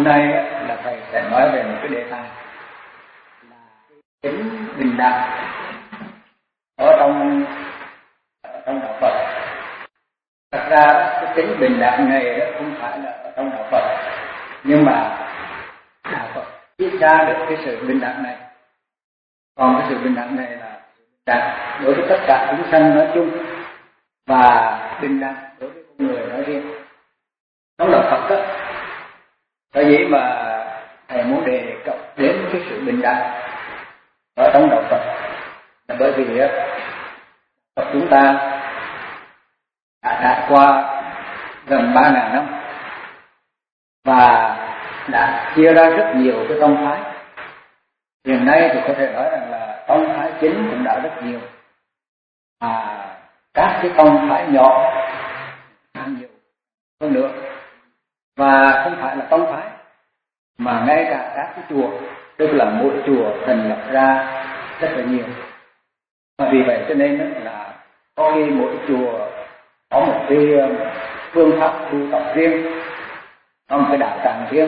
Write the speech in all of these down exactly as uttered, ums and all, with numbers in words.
Hôm nay là thầy sẽ nói về một cái đề tài là tính bình đẳng ở trong ở trong đạo Phật. Thật ra cái tính bình đẳng này đó không phải là ở trong đạo Phật, nhưng mà đạo Phật viết ra được cái sự bình đẳng này. Còn cái sự bình đẳng này là bình đẳng đối với tất cả chúng sanh nói chung và bình đẳng đối với con người nói riêng. Trong đạo Phật đó, tại vì mà thầy muốn đề cập đến cái sự bình đẳng ở trong đạo Phật là bởi vì á, Phật chúng ta đã trải qua gần ba ngàn năm và đã chia ra rất nhiều cái tông phái. Hiện nay thì có thể nói rằng là tông phái chính cũng đã rất nhiều, mà các cái tông phái nhỏ càng nhiều hơn nữa. Và không phải là tông phái, mà ngay cả các cái chùa, tức là mỗi chùa thành lập ra rất là nhiều. Và vì vậy cho nên là có khi mỗi chùa có một cái phương pháp tu tập riêng, có một cái đạo tràng riêng.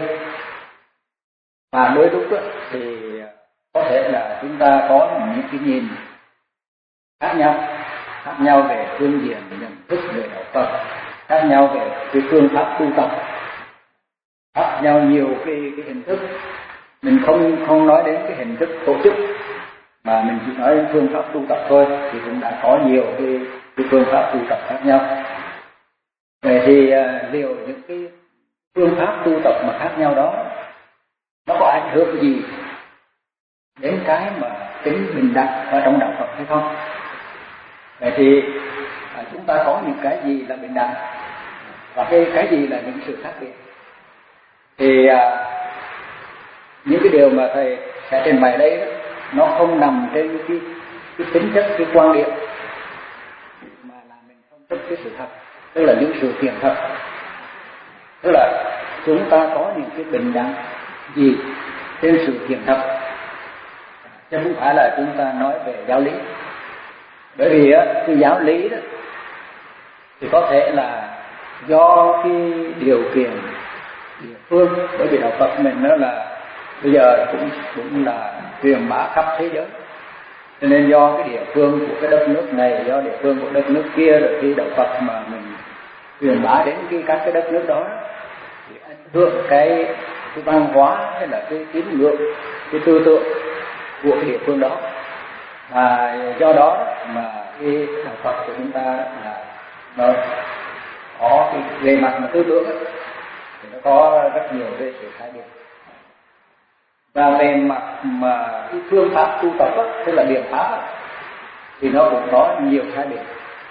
Và đôi lúc đó, thì có thể là chúng ta có những cái nhìn khác nhau, khác nhau về phương diện nhận thức về đạo Phật, khác nhau về cái phương pháp tu tập, khác nhau nhiều cái, cái hình thức. Mình không không nói đến cái hình thức tổ chức, mà mình chỉ nói đến phương pháp tu tập thôi, thì cũng đã có nhiều cái, cái phương pháp tu tập khác nhau. Vậy thì uh, liệu những cái phương pháp tu tập mà khác nhau đó nó có ảnh hưởng gì đến cái mà tính bình đẳng ở trong đạo Phật hay không? Vậy thì uh, chúng ta có những cái gì là bình đẳng và cái cái gì là những sự khác biệt? Thì uh, những cái điều mà thầy sẽ trình bày đây đó, nó không nằm trên cái, cái tính chất, cái quan điểm, mà là mình phân tích cái sự thật, tức là những sự kiện thật. Tức là chúng ta có những cái bình đẳng gì trên sự kiện thật, chứ không phải là chúng ta nói về giáo lý. Bởi vì á, cái giáo lý đó thì có thể là do cái điều kiện địa phương, bởi vì đạo Phật mình đó là bây giờ cũng cũng là truyền bá khắp thế giới, cho nên do cái địa phương của cái đất nước này, do địa phương của đất nước kia, rồi khi đạo Phật mà mình truyền bá đến cái các cái đất nước đó thì ảnh hưởng cái cái văn hóa hay là cái tín ngưỡng, cái tư tưởng của cái địa phương đó. Và do đó mà cái đạo Phật của chúng ta là nó có cái về mặt mà tư tưởng ấy, thì nó có rất nhiều cái sự khác biệt. Và về mặt mà cái phương pháp tu tập á, tức là biện pháp á, thì nó cũng có nhiều khác biệt.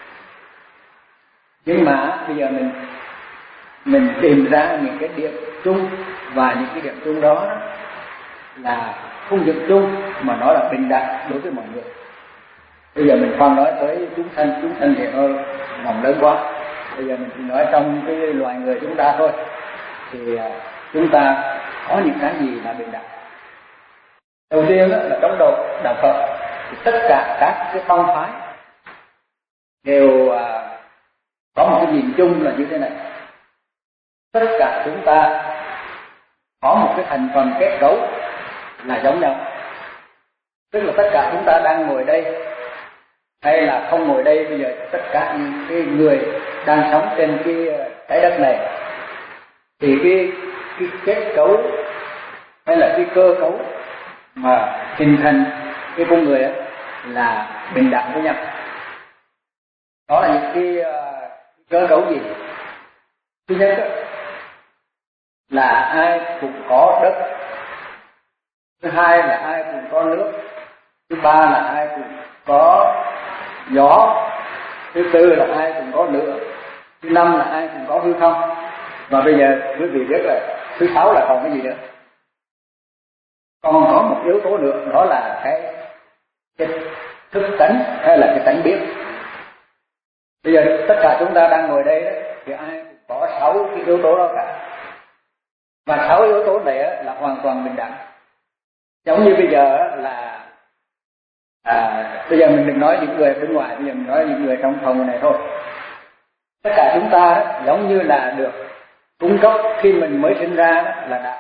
Nhưng mà bây giờ mình mình tìm ra những cái điểm chung, và những cái điểm chung đó là không điểm chung mà nó là bình đẳng đối với mọi người. Bây giờ mình không nói tới chúng sanh, chúng sanh thì nó nằm lớn quá. Bây giờ mình chỉ nói trong cái loài người chúng ta thôi, thì chúng ta có những cái gì là bình đẳng. Đầu tiên đó là trong đạo đạo Phật thì tất cả các cái tông phái đều à, có một cái nhìn chung là như thế này: tất cả chúng ta có một cái thành phần kết cấu là giống nhau. Tức là tất cả chúng ta đang ngồi đây hay là không ngồi đây, bây giờ tất cả những cái người đang sống trên cái trái đất này thì cái cái kết cấu hay là cái cơ cấu mà hình thành cái con người ấy là bình đẳng với nhau. Đó là những cái uh, cơ cấu gì? Thứ nhất đó, là ai cũng có đất. Thứ hai là ai cũng có nước. Thứ ba là ai cũng có gió. Thứ tư là ai cũng có lửa. Thứ năm là ai cũng có hư không. Và bây giờ quý vị biết là thứ sáu là còn cái gì nữa? Còn có một yếu tố nữa, đó là cái, cái thức tánh hay là cái tánh biết. Bây giờ tất cả chúng ta đang ngồi đây đó, thì ai cũng có sáu cái yếu tố đó cả. Và sáu yếu tố này là hoàn toàn bình đẳng. Giống như bây giờ là à, bây giờ mình đừng nói những người bên ngoài, bây giờ mình nói những người trong phòng này thôi. Tất cả chúng ta đó, giống như là được cung cấp khi mình mới sinh ra đó, là đã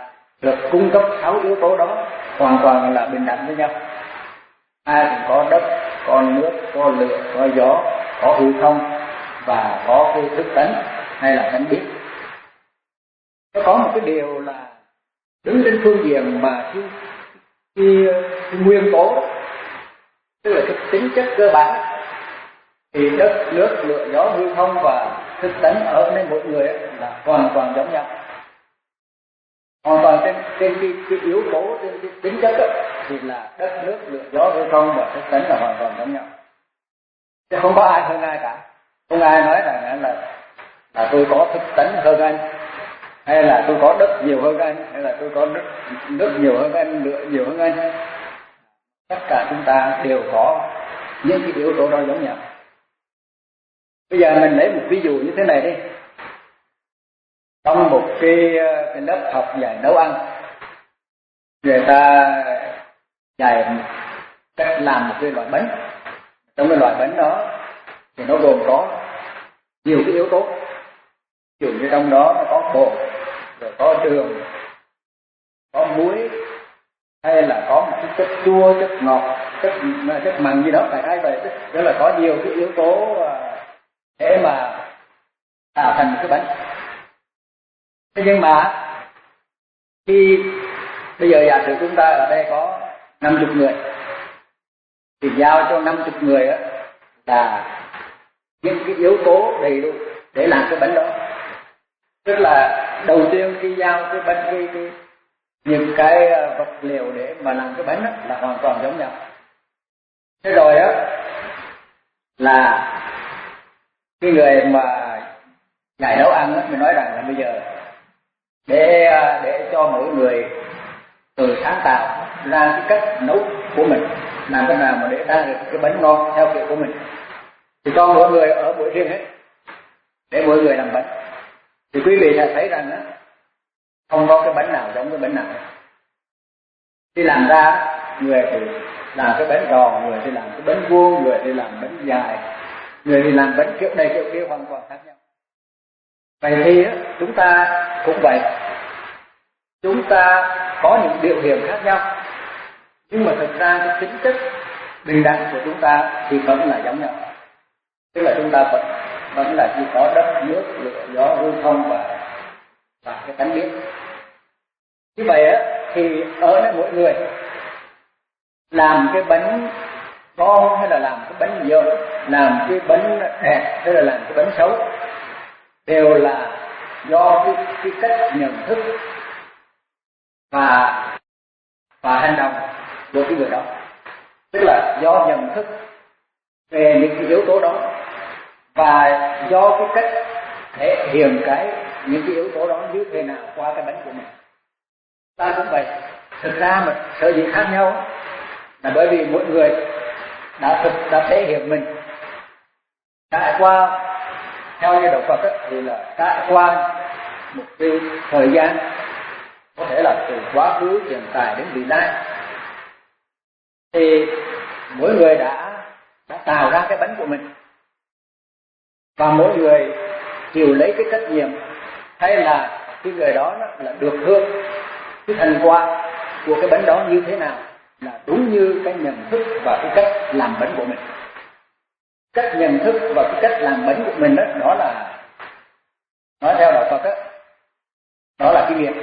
được cung cấp sáu yếu tố đó hoàn toàn là bình đẳng với nhau. Ai cũng có đất, có nước, có lửa, có gió, có hư không và có cái thức tánh hay là tánh biết. Nó có một cái điều là đứng trên phương diện mà cái, cái, cái nguyên tố, tức là cái tính chất cơ bản, thì đất, nước, lửa, gió, hư không và thức tánh ở nơi mỗi người là hoàn toàn giống nhau. Hoàn toàn trên, trên cái, cái yếu tố, trên cái tính chất đó, thì là đất, nước, lửa, gió, hư không và thức tánh là hoàn toàn giống nhau. Chứ không có ai hơn ai cả. Không ai nói rằng là là tôi có thức tánh hơn anh, hay là tôi có đất nhiều hơn anh, hay là tôi có nước, nước nhiều hơn anh, lửa nhiều hơn anh. Tất cả chúng ta đều có những cái yếu tố đó giống nhau. Bây giờ mình lấy một ví dụ như thế này đi. Trong một cái, cái lớp học dạy nấu ăn, người ta dạy cách làm một cái loại bánh. Trong cái loại bánh đó thì nó gồm có nhiều cái yếu tố. Ví dụ như trong đó nó có bột, rồi có đường, có muối, hay là có một cái chất chua, chất ngọt, chất chất mặn gì đó, phải hay vậy. Tức là có nhiều cái yếu tố để mà tạo thành một cái bánh. Thế nhưng mà khi bây giờ giả sử chúng ta ở đây có năm mươi người, thì giao cho năm mươi người đó là những cái yếu tố đầy đủ để làm cái bánh đó. Tức là đầu tiên khi giao cái bánh, cái, cái những cái vật liệu để mà làm cái bánh đó là hoàn toàn giống nhau. Thế rồi đó là cái người mà dạy nấu ăn đó, mình nói rằng là bây giờ để để cho mỗi người tự sáng tạo ra cái cách nấu của mình, làm thế nào mà để ra được cái bánh ngon theo kiểu của mình, thì cho mỗi người ở buổi riêng hết để mỗi người làm bánh. Thì quý vị sẽ thấy rằng đó, không có cái bánh nào giống cái bánh nào. Khi làm ra, người thì làm cái bánh tròn, người thì làm cái bánh vuông, người thì làm bánh dài, người thì làm bánh kiểu này kiểu kia, hoàn toàn khác nhau. Vậy thì chúng ta cũng vậy. Chúng ta có những biểu hiện khác nhau, nhưng mà thực ra cái tính chất bình đẳng của chúng ta thì vẫn là giống nhau. Tức là chúng ta vẫn vẫn là chỉ có đất, nước, lửa, gió, hư không và và cái tánh biết. Như vậy á, thì ở đây mỗi người làm cái bánh ngon hay là làm cái bánh dở, làm cái bánh đẹp hay là làm cái bánh xấu, đều là do cái, cái cách nhận thức và và hành động của cái người đó. Tức là do nhận thức về những cái yếu tố đó và do cái cách thể hiện cái những cái yếu tố đó như thế nào qua cái bánh của mình. Ta cũng vậy. Thực ra mà sở dĩ khác nhau là bởi vì mỗi người đã thực đã thể hiện mình trải qua, theo như đạo Phật ấy, thì là trải qua một cái thời gian, có thể là từ quá khứ, hiện tại đến vị lai, thì mỗi người đã đã tạo ra cái bánh của mình, và mỗi người chịu lấy cái trách nhiệm hay là cái người đó là được hưởng cái thành quả của cái bánh đó như thế nào là đúng như cái nhận thức và cái cách làm bánh của mình. Cách nhận thức và cái cách làm bánh của mình đó, đó là nói theo đạo Phật đó, đó là cái nghiệp.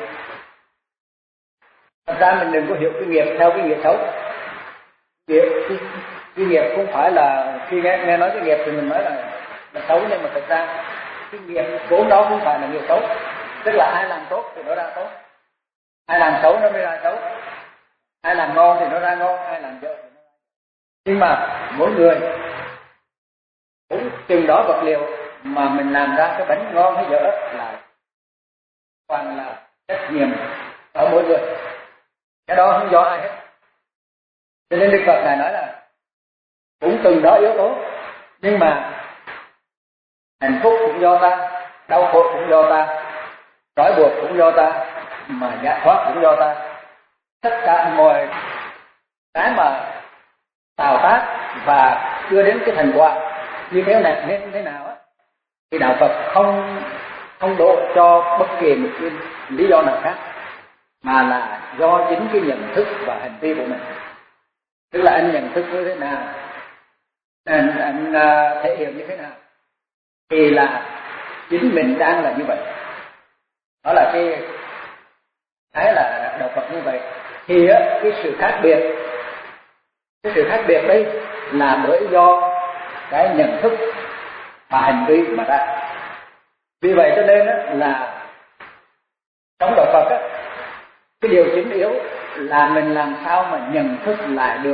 Thật ra mình đừng có hiểu cái nghiệp theo cái nghiệp xấu. Nghiệp, cái, cái nghiệp không phải là khi nghe, nghe nói cái nghiệp thì mình nói là, là xấu, nhưng mà thật ra cái nghiệp vốn đó không phải là nghiệp xấu. Tức là ai làm tốt thì nó ra tốt, ai làm xấu nó mới ra xấu, ai làm ngon thì nó ra ngon, ai làm dở thì nó ra. Nhưng mà mỗi người cũng chừng đó vật liệu mà mình làm ra cái bánh ngon hay dở là toàn là trách nhiệm ở mỗi người, cái đó không do ai hết. Cho nên Đức Phật Ngài nói là cũng từng đó yếu tố, nhưng mà hạnh phúc cũng do ta, đau khổ cũng do ta, trói buộc cũng do ta, mà giải thoát cũng do ta. Tất cả mọi cái mà tạo tác và đưa đến cái thành quả như thế này nên thế nào á, thì đạo Phật không không đổ cho bất kỳ một cái lý do nào khác, mà là do chính cái nhận thức và hành vi của mình. Tức là anh nhận thức như thế nào, anh, anh uh, thể hiện như thế nào, thì là chính mình đang là như vậy. Đó là cái cái là đạo Phật như vậy. Thì á, cái sự khác biệt, cái sự khác biệt đây là bởi do cái nhận thức và hành vi mà ra. Vì vậy cho nên á, là trong đạo Phật á, cái điều chính yếu là mình làm sao mà nhận thức lại được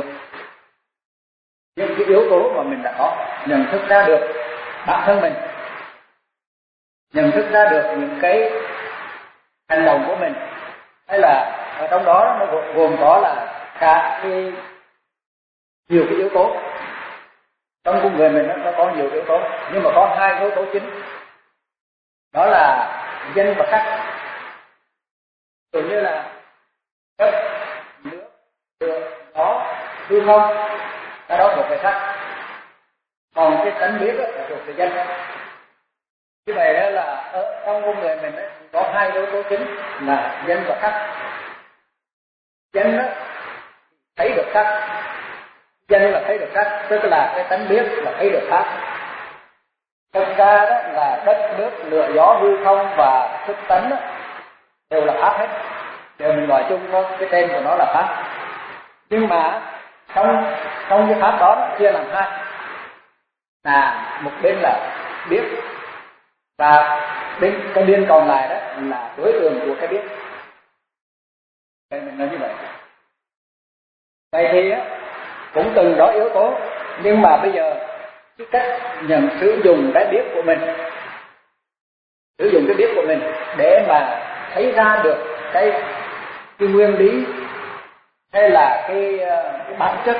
những cái yếu tố mà mình đã có, nhận thức ra được bản thân mình, nhận thức ra được những cái hành động của mình, hay là ở trong đó nó gồm có là cả cái nhiều cái yếu tố. Trong con người mình nó có nhiều yếu tố, nhưng mà có hai yếu tố chính, đó là danh và sắc. Tự như là đất, nước, lửa, gió, hư không, cái đó thuộc về sắc. Còn cái tánh biết là thuộc về danh. Như vậy đó là ở trong con người mình ấy, có hai yếu tố chính là danh và sắc. Danh đó thấy được sắc, danh là thấy được sắc, tức là cái tánh biết là thấy được pháp. Thực ra đó là đất, nước, lửa, gió, hư không và thức tánh đó, đều là pháp hết, đều mình gọi chung thôi, cái tên của nó là pháp. Nhưng mà trong trong cái pháp đó, đó chia làm hai, là một bên là biết và bên cái bên còn lại đó là đối tượng của cái biết. Đây mình nói như vậy. Vậy thì á, cũng từng đó yếu tố, nhưng mà bây giờ cái cách nhận sử dụng cái biết của mình, sử dụng cái biết của mình để mà thấy ra được cái cái nguyên lý hay là cái, cái bản chất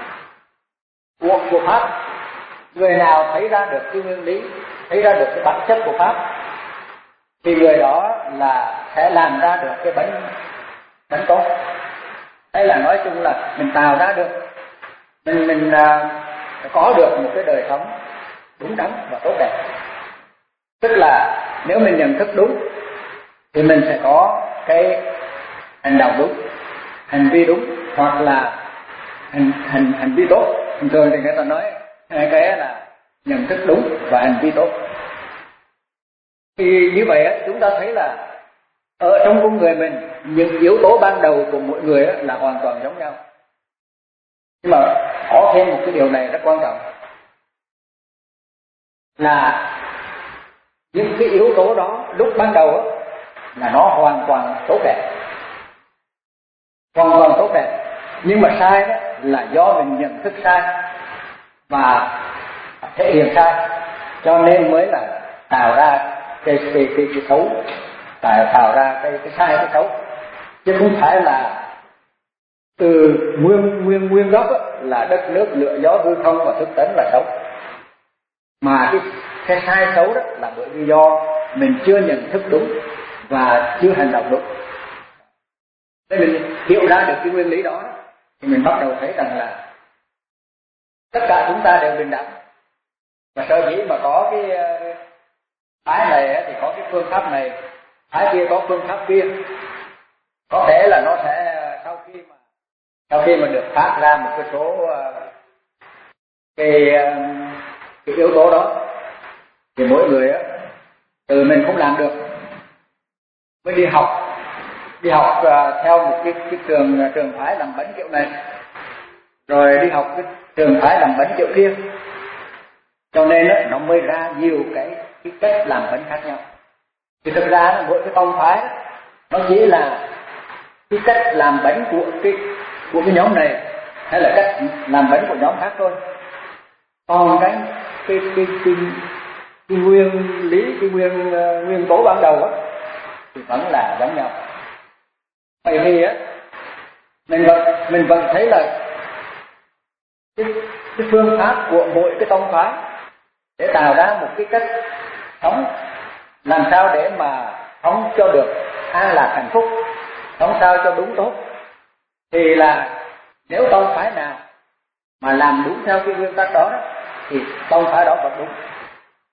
của của pháp. Người nào thấy ra được cái nguyên lý, thấy ra được cái bản chất của pháp, thì người đó là sẽ làm ra được cái bánh bánh tốt, hay là nói chung là mình tạo ra được, mình mình uh, có được một cái đời sống đúng đắn và tốt đẹp. Tức là nếu mình nhận thức đúng thì mình sẽ có cái hành động đúng, hành vi đúng, hoặc là hành hành hành vi tốt. Thường thường thì người ta nói hai cái là nhận thức đúng và hành vi tốt. Thì như vậy chúng ta thấy là ở trong con người mình, những yếu tố ban đầu của mỗi người là hoàn toàn giống nhau. Nhưng mà có thêm một cái điều này rất quan trọng, là những cái yếu tố đó lúc ban đầu là nó hoàn toàn tốt đẹp, hoàn toàn tốt đẹp. Nhưng mà sai đó là do mình nhận thức sai và thể hiện sai, cho nên mới là tạo ra cái cái cái, cái xấu, tạo tạo ra cái cái sai, cái xấu, chứ không phải là từ nguyên nguyên nguyên gốc là đất, nước, lửa, gió, hư không và thức tánh là xấu, mà cái cái sai xấu đó là bởi vì do mình chưa nhận thức đúng và chưa hành động đúng. Để mình hiểu ra được cái nguyên lý đó thì mình bắt đầu thấy rằng là tất cả chúng ta đều bình đẳng, và sở dĩ mà có cái phái này thì có cái phương pháp này, phái kia có phương pháp kia. Có thể là nó sẽ sau khi mà sau khi mà được phát ra một cái số cái cái yếu tố đó thì mỗi người á từ mình không làm được, mới đi học đi học theo một cái cái trường trường phái làm bánh kiểu này, rồi đi học cái trường phái làm bánh kiểu kia, cho nên đó, nó mới ra nhiều cái cái cách làm bánh khác nhau. Thì thực ra mỗi cái tông phái đó, nó chỉ là cái cách làm bánh của cái của cái nhóm này, hay là cách làm bánh của nhóm khác thôi. Còn cái cái cái cái, cái nguyên lý, cái nguyên uh, nguyên tố ban đầu đó, thì vẫn là giống nhau. Vậy thì á, mình vẫn mình vẫn thấy là cái, cái phương pháp của mỗi cái tông phái để tạo ra một cái cách sống làm sao để mà sống cho được an lạc hạnh phúc, sống sao cho đúng tốt, thì là nếu tông phái nào mà làm đúng theo cái nguyên tắc đó, đó thì tông phái đó vẫn đúng,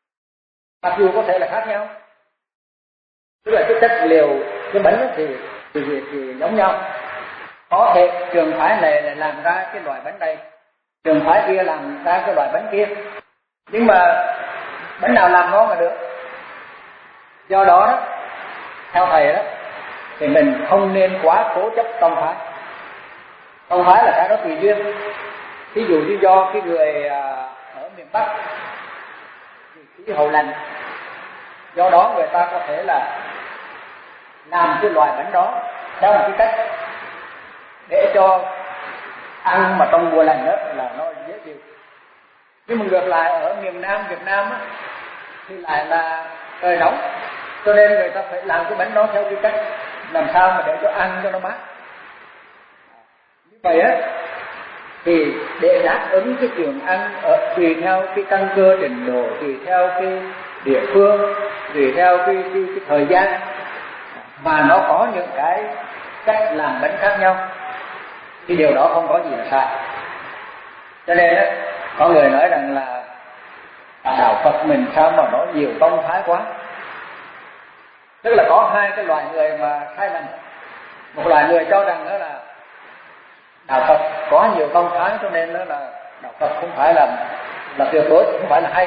mặc dù có thể là khác nhau. Tức là cái chất liệu cái bánh thì thì, thì, thì giống nhau. Có thể trường phái này lại làm ra cái loại bánh này, trường phái kia làm ra cái loại bánh kia, nhưng mà bánh nào làm ngon là được. Do đó đó, theo thầy đó, thì mình không nên quá cố chấp tông phái. Tông phái là cái đó tùy duyên. Ví dụ như do cái người ở miền Bắc khí hậu lạnh, do đó người ta có thể là làm cái loại bánh đó theo một cái cách để cho ăn mà trong mùa lạnh đó là nó dễ chịu. Nhưng mà ngược lại ở miền Nam Việt Nam á, thì lại là trời nóng, cho nên người ta phải làm cái bánh đó theo cái cách làm sao mà để cho ăn cho nó mát. Như vậy á, thì để đáp ứng cái trường ăn ở tùy theo cái căn cơ trình độ, tùy theo cái địa phương, tùy theo cái, cái, cái thời gian, mà nó có những cái cách làm bánh khác nhau, thì điều đó không có gì là sai. Cho nên á, có người nói rằng là đạo Phật mình sao mà nó nhiều tông phái quá. Tức là có hai cái loại người mà sai lầm. Một loại người cho rằng đó là đạo Phật có nhiều tông phái, cho nên đó là đạo Phật không phải là là tuyệt đối, không phải là hay.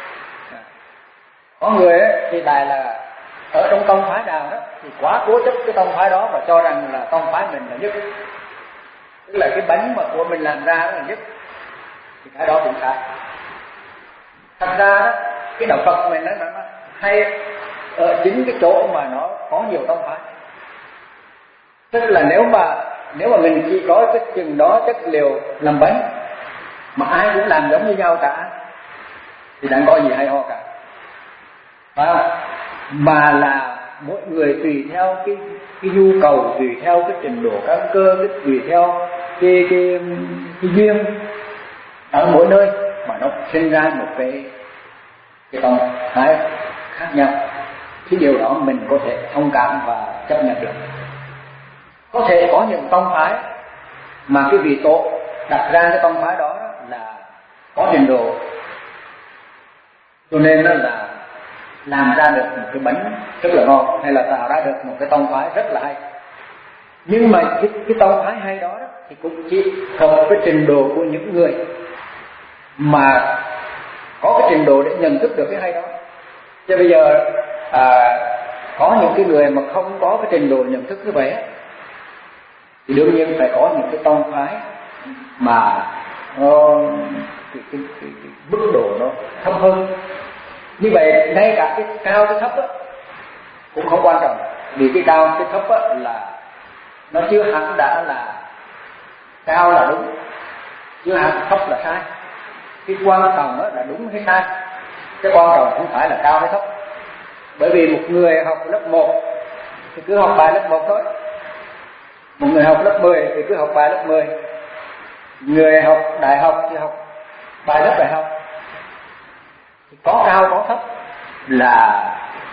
Có người ấy, thì lại là ở trong tông phái nào đó thì quá cố chấp cái tông phái đó và cho rằng là tông phái mình là nhất, tức là cái bánh mà của mình làm ra đó là nhất, thì cái đó cũng sai. Thật ra đó, cái đạo Phật mình nó, nó hay ở chính cái chỗ mà nó có nhiều tông phái. Tức là nếu mà nếu mà mình chỉ có cái chừng đó chất liệu làm bánh mà ai cũng làm giống như nhau cả thì chẳng có gì hay ho cả, phải không? Mà là mỗi người tùy theo cái cái nhu cầu, tùy theo cái trình độ căn cơ, cái tùy theo cái cái cái duyên ở mỗi nơi mà nó sinh ra một cái cái tông phái khác nhau. Cái điều đó mình có thể thông cảm và chấp nhận được. Có thể có những tông phái mà cái vị tổ đặt ra cái tông phái đó là có trình độ, cho nên đó là làm ra được một cái bánh rất là ngon, hay là tạo ra được một cái tông phái rất là hay. Nhưng mà cái, cái tông phái hay đó, đó thì cũng chỉ hợp với trình độ của những người mà có cái trình độ để nhận thức được cái hay đó. Chứ bây giờ à, có những cái người mà không có cái trình độ nhận thức như vậy thì đương nhiên phải có những cái tông phái mà nó cái, cái, cái, cái mức độ nó thấp hơn. Như vậy ngay cả cái cao cái thấp đó, cũng không quan trọng, vì cái cao cái thấp đó là nó chưa hẳn đã là cao là đúng, chưa hẳn thấp là sai. Cái quan trọng đó là đúng hay sai, cái quan trọng không phải là cao hay thấp. Bởi vì một người học lớp một thì cứ học bài lớp một thôi, một người học lớp mười thì cứ học bài lớp mười, người học đại học thì học bài lớp đại học. Có cao có thấp là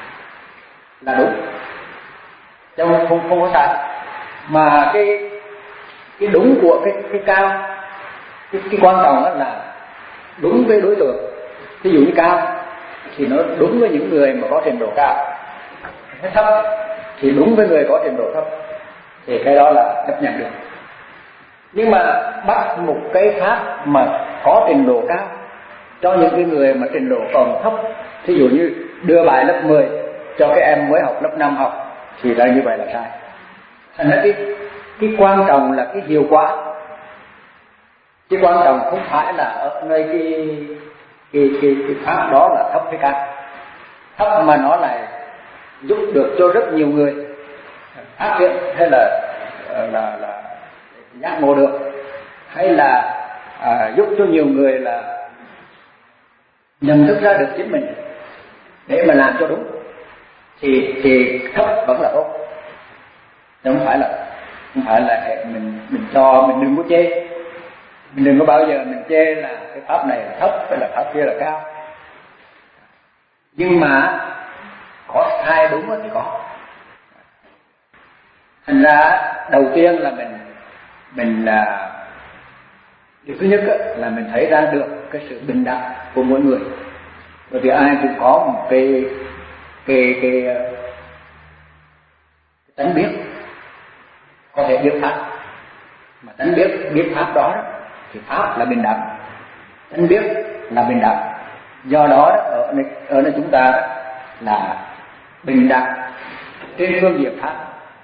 là đúng, chứ không không, không có sai. Mà cái cái đúng của cái cái cao, cái, cái quan trọng đó là đúng với đối tượng. Ví dụ như cao thì nó đúng với những người mà có trình độ cao, thấp thì đúng với người có trình độ thấp, thì cái đó là chấp nhận được. Nhưng mà bắt một cái pháp mà có trình độ cao cho những cái người mà trình độ còn thấp, thí dụ như đưa bài lớp mười cho cái em mới học lớp năm học, thì là như vậy là sai. Thành ra cái, cái quan trọng là cái hiệu quả, cái quan trọng không phải là ở nơi cái cái cái, cái pháp đó là thấp hay cao. Thấp mà nó lại giúp được cho rất nhiều người phát triển, hay là là là giác ngộ được, hay là à, giúp cho nhiều người là nhận thức ra được chính mình để mà làm cho đúng, thì thì thấp vẫn là tốt. Không phải là không phải là mình mình cho mình đừng có chê, mình đừng có bao giờ mình chê là cái pháp này là thấp hay là pháp kia là cao. Nhưng mà có sai đúng thì có. Thành ra đầu tiên là mình mình là điều thứ nhất là mình thấy ra được cái sự bình đẳng của mỗi người, bởi vì ai cũng có một cái cái cái, cái tánh biết, có thể biết pháp, mà tánh biết biết pháp đó, đó thì pháp là bình đẳng, tánh biết là bình đẳng. Do đó, đó ở nơi, ở nơi chúng ta đó, là bình đẳng trên phương diện pháp,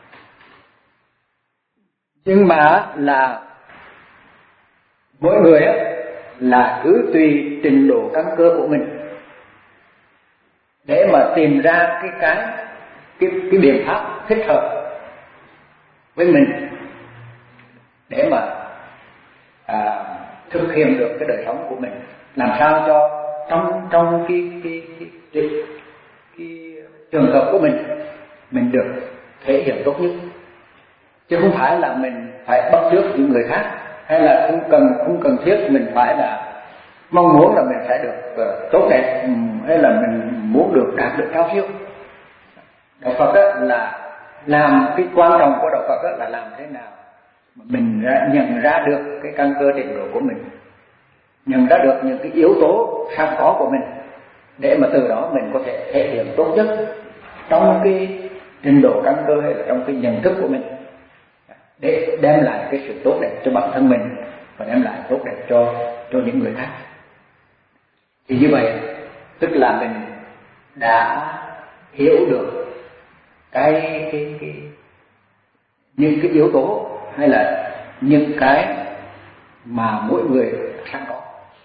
nhưng mà là mỗi người á, là cứ tùy trình độ căn cơ của mình để mà tìm ra cái cái cái cái biện pháp thích hợp với mình để mà à, thực hiện được cái đời sống của mình, làm sao cho trong trong cái cái cái, cái, cái trường hợp của mình mình được thể hiện tốt nhất, chứ không phải là mình phải bắt chước những người khác, hay là không cần không cần thiết mình phải là mong muốn là mình sẽ được uh, tốt đẹp, hay là mình muốn được đạt được cao siêu. Đạo Phật đó là làm cái quan trọng của đạo Phật đó là làm thế nào mình ra, nhận ra được cái căn cơ trình độ của mình, nhận ra được những cái yếu tố sẵn có của mình, để mà từ đó mình có thể thể hiện tốt nhất trong cái trình độ căn cơ hay là trong cái nhận thức của mình, để đem lại cái sự tốt đẹp cho bản thân mình và đem lại tốt đẹp cho cho những người khác. Thì như vậy tức là mình đã hiểu được cái cái cái những cái yếu tố hay là những cái mà mỗi người sẵn có.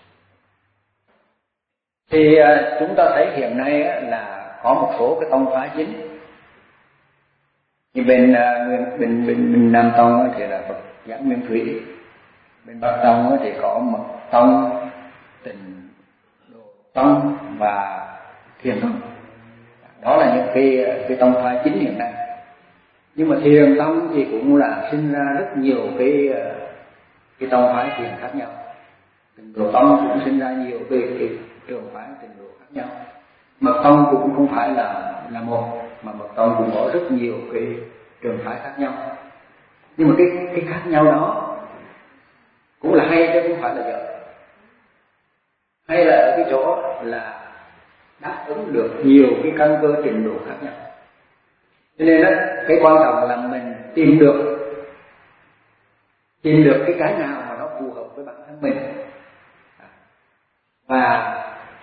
Thì chúng ta thấy hiện nay là có một số cái tông phái chính. Thì bên bên bên bên Nam Tông thì là Phật giáo Nguyên Thủy, bên Bắc Tông thì có Mật Tông, Tịnh Độ Tông và Thiền Tông. Đó là những cái cái tông phái chính hiện nay. Nhưng mà Thiền Tông thì cũng là sinh ra rất nhiều cái cái tông phái thiền khác nhau. Tịnh Độ Tông cũng sinh ra nhiều cái cái trường phái tịnh độ khác nhau. Mật Tông cũng không phải là là một, mà Mật Tông cũng có rất nhiều cái trường phái khác nhau. Nhưng mà cái cái khác nhau đó cũng là hay chứ không phải là dở. Hay là ở cái chỗ là đáp ứng được nhiều cái căn cơ trình độ khác nhau. Cho nên đó, cái quan trọng là mình tìm được tìm được cái cái nào mà nó phù hợp với bản thân mình. Và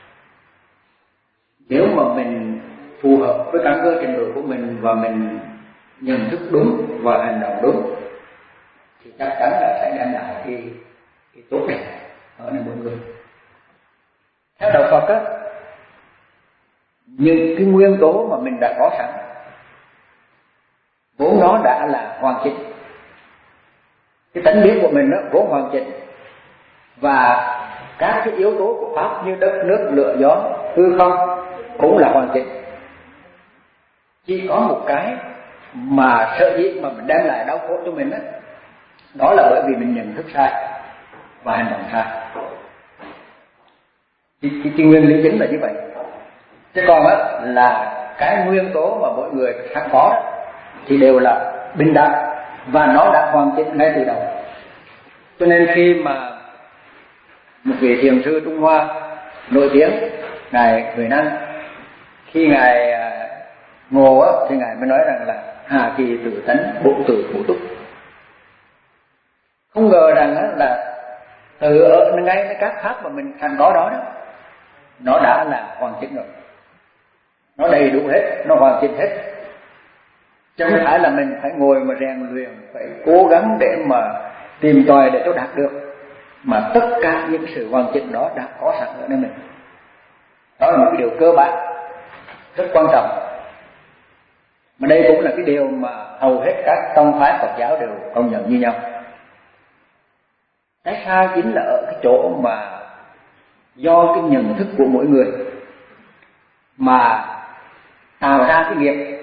nếu mà mình phù hợp với căn cơ trình độ của mình và mình nhận thức đúng và hành động đúng thì chắc chắn là sẽ đem lại cái, cái tốt đẹp ở nơi mọi người. Theo đạo Phật á, những cái nguyên tố mà mình đã có sẵn vốn nó đã là hoàn chỉnh. Cái tánh biết của mình đó vốn hoàn chỉnh, và các cái yếu tố của pháp như đất, nước, lửa, gió, hư không cũng là hoàn chỉnh. Chỉ có một cái mà sợ dĩ mà mình đem lại đau khổ cho mình đó, đó là bởi vì mình nhận thức sai và hành động sai. Cái, cái, cái nguyên lý chính là như vậy. Chứ còn á, là cái nguyên tố mà mỗi người sẵn có đó, thì đều là bình đẳng và nó đã hoàn chỉnh ngay từ đầu. Cho nên khi mà một vị thiền sư Trung Hoa nổi tiếng, ngài Huệ Năng, khi ngài ngộ á, thì ngài mới nói rằng là hà kỳ tự tánh, bộ tử phụ túc. Không ngờ rằng á, là từ ở ngay các pháp mà mình sẵn có đó, đó nó đã là hoàn chỉnh rồi, nó đầy đủ hết, nó hoàn chỉnh hết, chứ không phải là mình phải ngồi mà rèn luyện, phải cố gắng để mà tìm tòi để cho đạt được, mà tất cả những sự hoàn chỉnh đó đã có sẵn ở nơi mình. Đó là một cái điều cơ bản rất quan trọng, mà đây cũng là cái điều mà hầu hết các tông phái Phật giáo đều công nhận như nhau. Cái sai chính là ở cái chỗ mà do cái nhận thức của mỗi người mà tạo ra cái nghiệp,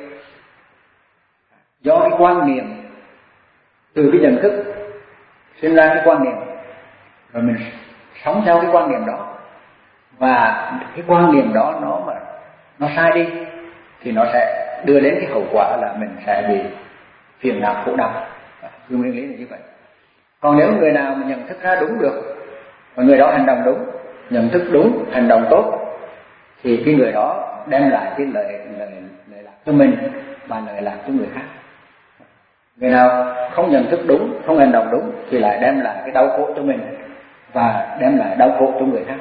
do cái quan niệm, từ cái nhận thức sinh ra cái quan niệm, rồi mình sống theo cái quan niệm đó, và cái quan niệm đó nó mà nó sai đi thì nó sẽ đưa đến cái hậu quả là mình sẽ bị phiền não khổ đau. Cái nguyên lý là như vậy. Còn nếu người nào mà nhận thức ra đúng được và người đó hành động đúng, nhận thức đúng, hành động tốt, thì cái người đó đem lại cái lợi lợi lợi lạc cho mình và lợi lạc cho người khác. Người nào không nhận thức đúng, không hành động đúng thì lại đem lại cái đau khổ cho mình và đem lại đau khổ cho người khác.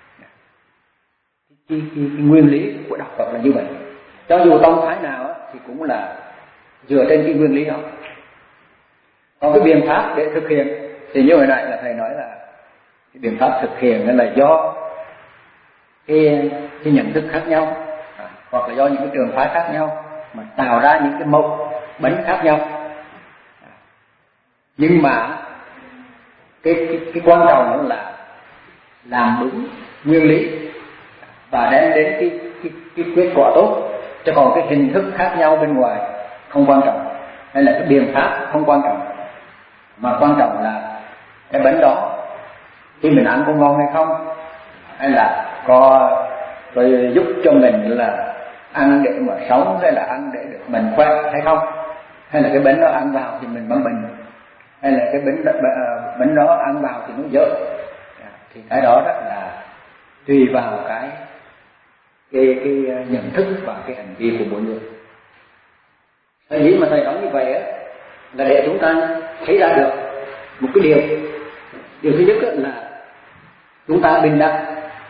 Cái, cái, cái nguyên lý của đạo Phật là như vậy. Cho dù tông phái nào thì cũng là dựa trên cái nguyên lý đó. Còn cái biện pháp để thực hiện thì như hồi nãy là thầy nói là cái biện pháp thực hiện là do cái, cái nhận thức khác nhau, à, hoặc là do những cái trường phái khác nhau mà tạo ra những cái mẫu bánh khác nhau. À, nhưng mà cái, cái, cái quan trọng là làm đúng nguyên lý và đem đến cái, cái, cái kết quả tốt. Chứ còn cái hình thức khác nhau bên ngoài không quan trọng, hay là cái biện pháp không quan trọng, mà quan trọng là cái bánh đó khi mình ăn có ngon hay không, hay là có rồi giúp cho mình là ăn để mà sống, hay là ăn để được mình khỏe hay không, hay là cái bánh đó ăn vào thì mình bắn bệnh, hay là cái bánh đó, bánh đó ăn vào thì nó dở. Thì cái đó đó là tùy vào cái cái cái nhận thức và cái hành vi của mỗi người. Thầy nghĩ mà thầy nói như vậy á là để chúng ta thấy ra được một cái điều. Điều thứ nhất là chúng ta bình đẳng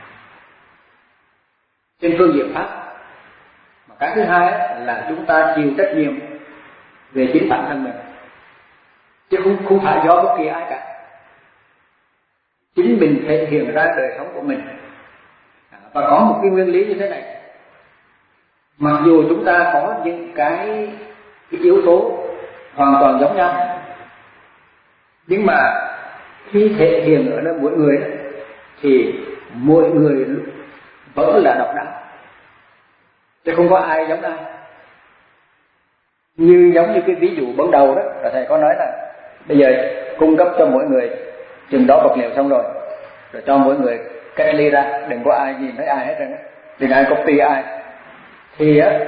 trên phương diện pháp, mà cái thứ hai là chúng ta chịu trách nhiệm về chính bản thân mình, chứ không không phải do bất kỳ ai cả. Chính mình thể hiện ra đời sống của mình. Và có một cái nguyên lý như thế này, mặc dù chúng ta có những cái, cái yếu tố hoàn toàn giống nhau, nhưng mà khi thể hiện ở nơi mỗi người đó, thì mỗi người vẫn là độc đáo, chứ không có ai giống ai. Như giống như cái ví dụ ban đầu đó, là thầy có nói là bây giờ cung cấp cho mỗi người chừng đó vật liệu xong rồi, rồi cho mỗi người cách ly ra, đừng có ai nhìn thấy ai hết trơn á, đừng ai copy ai. Thì á,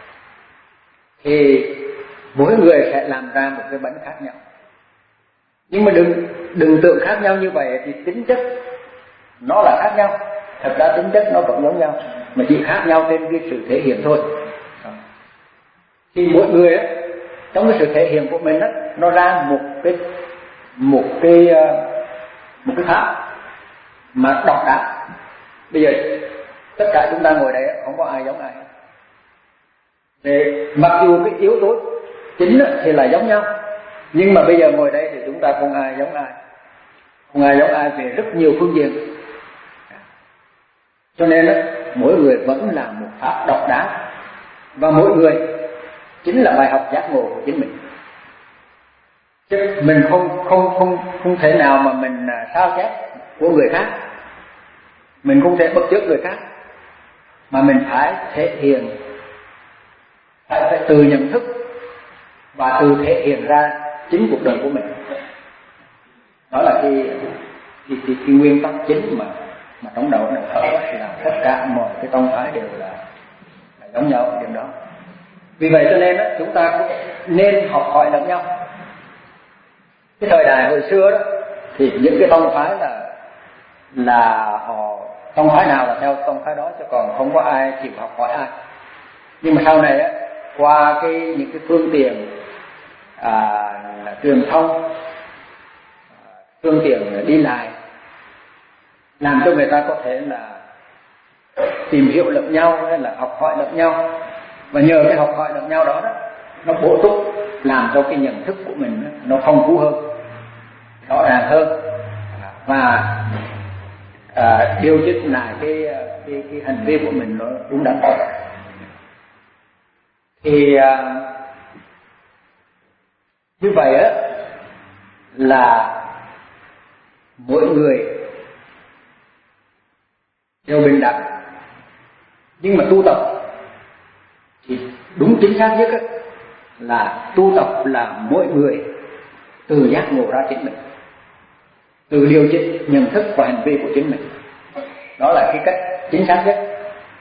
thì mỗi người sẽ làm ra một cái bánh khác nhau. Nhưng mà đừng đừng tưởng khác nhau như vậy thì tính chất nó là khác nhau. Thật ra tính chất nó vẫn giống nhau, mà chỉ khác nhau trên cái sự thể hiện thôi. Thì mỗi người á, trong cái sự thể hiện của mình á, nó ra một cái một cái một cái pháp mà độc đáo. Bây giờ tất cả chúng ta ngồi đây không có ai giống ai. Thì mặc dù cái yếu tố chính thì là giống nhau, nhưng mà bây giờ ngồi đây thì chúng ta không ai giống ai, không ai giống ai về rất nhiều phương diện. Cho nên đó, mỗi người vẫn là một pháp độc đáo, và mỗi người chính là bài học giác ngộ của chính mình. Chứ mình không không không không thể nào mà mình sao chép của người khác, mình không thể bắt chước người khác, mà mình phải thể hiện, phải, phải từ nhận thức và từ thể hiện ra chính cuộc đời của mình. Đó là cái cái, cái, cái nguyên tắc chính mà mà trong đầu này thở là tất cả mọi cái tông phái đều là, là giống nhau ở điểm đó. Vì vậy cho nên đó, chúng ta cũng nên học hỏi lẫn nhau. Cái thời đại hồi xưa đó thì những cái tông phái là là họ tông phái nào là theo tông phái đó, chứ còn không có ai chịu học hỏi ai. Nhưng mà sau này á, qua cái những cái phương tiện à, là truyền thông, phương tiện đi lại, làm cho người ta có thể là tìm hiểu lẫn nhau, hay là học hỏi lẫn nhau. Và nhờ cái học hỏi lẫn nhau đó, đó nó bổ túc, làm cho cái nhận thức của mình nó phong phú hơn, rõ ràng hơn, và à, điều chỉnh lại cái, cái cái hành vi của mình nó đúng đắn. Thì à, như vậy á là mỗi người đều bình đẳng, nhưng mà tu tập thì đúng chính xác nhất á, là tu tập là mỗi người từ giác ngộ ra chính mình, từ điều chỉnh nhận thức và hành vi của chính mình. Đó là cái cách chính xác nhất.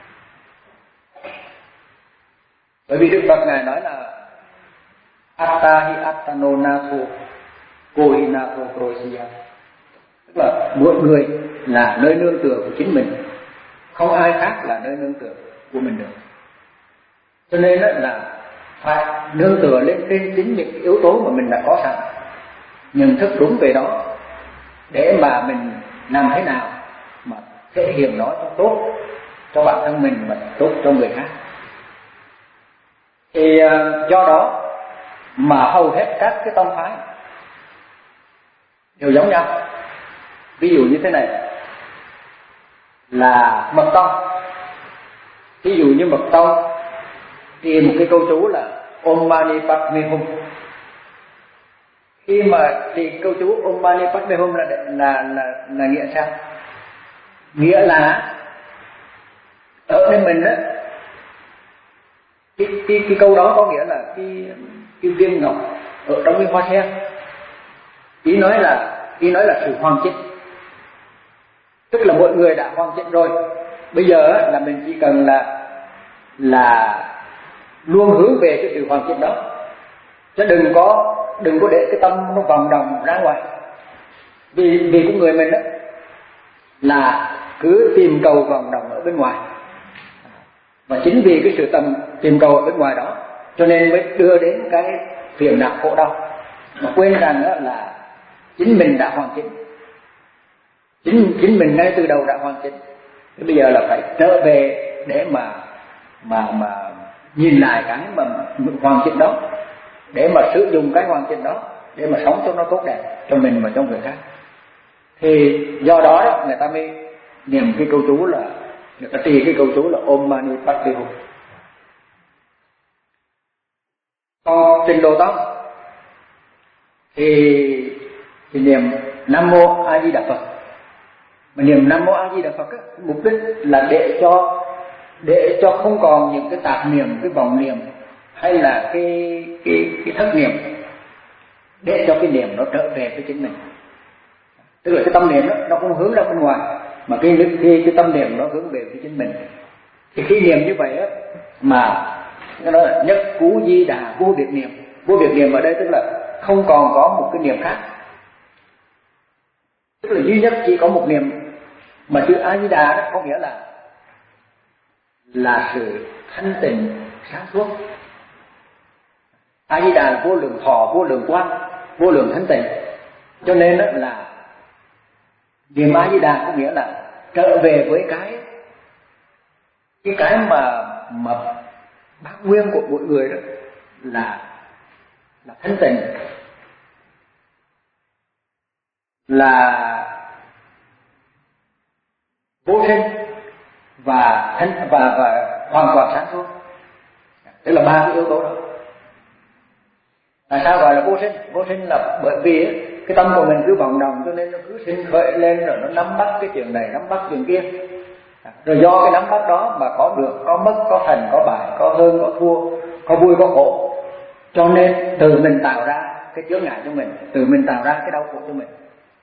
Bởi vì Đức Phật Ngài nói là Atta hi attano nato ko hi nato krosia, tức là mỗi người là nơi nương tựa của chính mình, không ai khác là nơi nương tựa của mình được. Cho nên là phải nương tựa lên trên chính những yếu tố mà mình đã có sẵn, nhận thức đúng về đó để mà mình làm thế nào mà thể hiện nó cho tốt cho bản thân mình và tốt cho người khác. Thì do đó mà hầu hết các cái tông phái đều giống nhau. Ví dụ như thế này là Mật tông. Ví dụ như Mật tông thì một cái câu chú là Om Mani Padme Hum. Khi mà thì câu chú Om Mani Padme Hum là là là là nghĩa sao? Nghĩa là ở bên mình đó, cái cái cái câu đó có nghĩa là cái cái viên ngọc ở trong cái hoa sen. Ý nói là ý nói là sự hoàn chỉnh. Tức là mọi người đã hoàn chỉnh rồi. Bây giờ là mình chỉ cần là là luôn hướng về cái sự hoàn chỉnh đó, chứ đừng có đừng có để cái tâm nó vòng đồng ra ngoài. Vì vì con người mình đó là cứ tìm cầu vòng đồng ở bên ngoài, và chính vì cái sự tầm tìm cầu ở bên ngoài đó cho nên mới đưa đến cái phiền não khổ đau, mà quên rằng đó là chính mình đã hoàn chỉnh, chính chính mình ngay từ đầu đã hoàn chỉnh. Thế bây giờ là phải trở về để mà mà mà nhìn lại cái mà hoàn chỉnh đó, để mà sử dụng cái hoàn chỉnh đó để mà sống cho nó tốt đẹp cho mình và cho người khác. Thì do đó, đó người ta mới niệm cái câu chú là người ta trì cái câu chú là Om Mani Padme Hum. Còn Tịnh Độ Tông thì thì niệm Nam Mô A Di Đà Phật. Mà niệm Nam Mô A Di Đà Phật á, mục đích là để cho để cho không còn những cái tạp niệm, cái vọng niệm hay là cái cái cái thất niệm, để cho cái niệm nó trở về với chính mình. Tức là cái tâm niệm đó, nó không hướng ra bên ngoài, mà cái cái cái tâm niệm nó hướng về với chính mình. Thì khi niệm như vậy á, mà nó nói là nhất cú di đà vô biệt niệm. Vô biệt niệm ở đây tức là không còn có một cái niệm khác, tức là duy nhất chỉ có một niệm. Mà chữ A Di Đà đó có nghĩa là là sự thanh tịnh sáng suốt. A Di Đà là vô lượng thọ, vô lượng quang, vô lượng thanh tịnh. Cho nên đó là niệm A Di Đà có nghĩa là trở về với cái cái cái mà mà bát nguyên của mỗi người đó là là thanh tịnh, là vô sinh và thanh và và hoàn toàn sáng suốt. Tức là ba cái yếu tố đó. Tại sao gọi là vô sinh? Vô sinh là bởi vì cái tâm của mình cứ vòng đồng, cho nên nó cứ sinh khởi lên, rồi nó nắm bắt cái chuyện này, nắm bắt chuyện kia. Rồi do cái nắm bắt đó mà có được, có mất, có thành, có bại, có hơn, có thua, có vui, có khổ. Cho nên từ mình tạo ra cái chướng ngại cho mình, từ mình tạo ra cái đau khổ cho mình.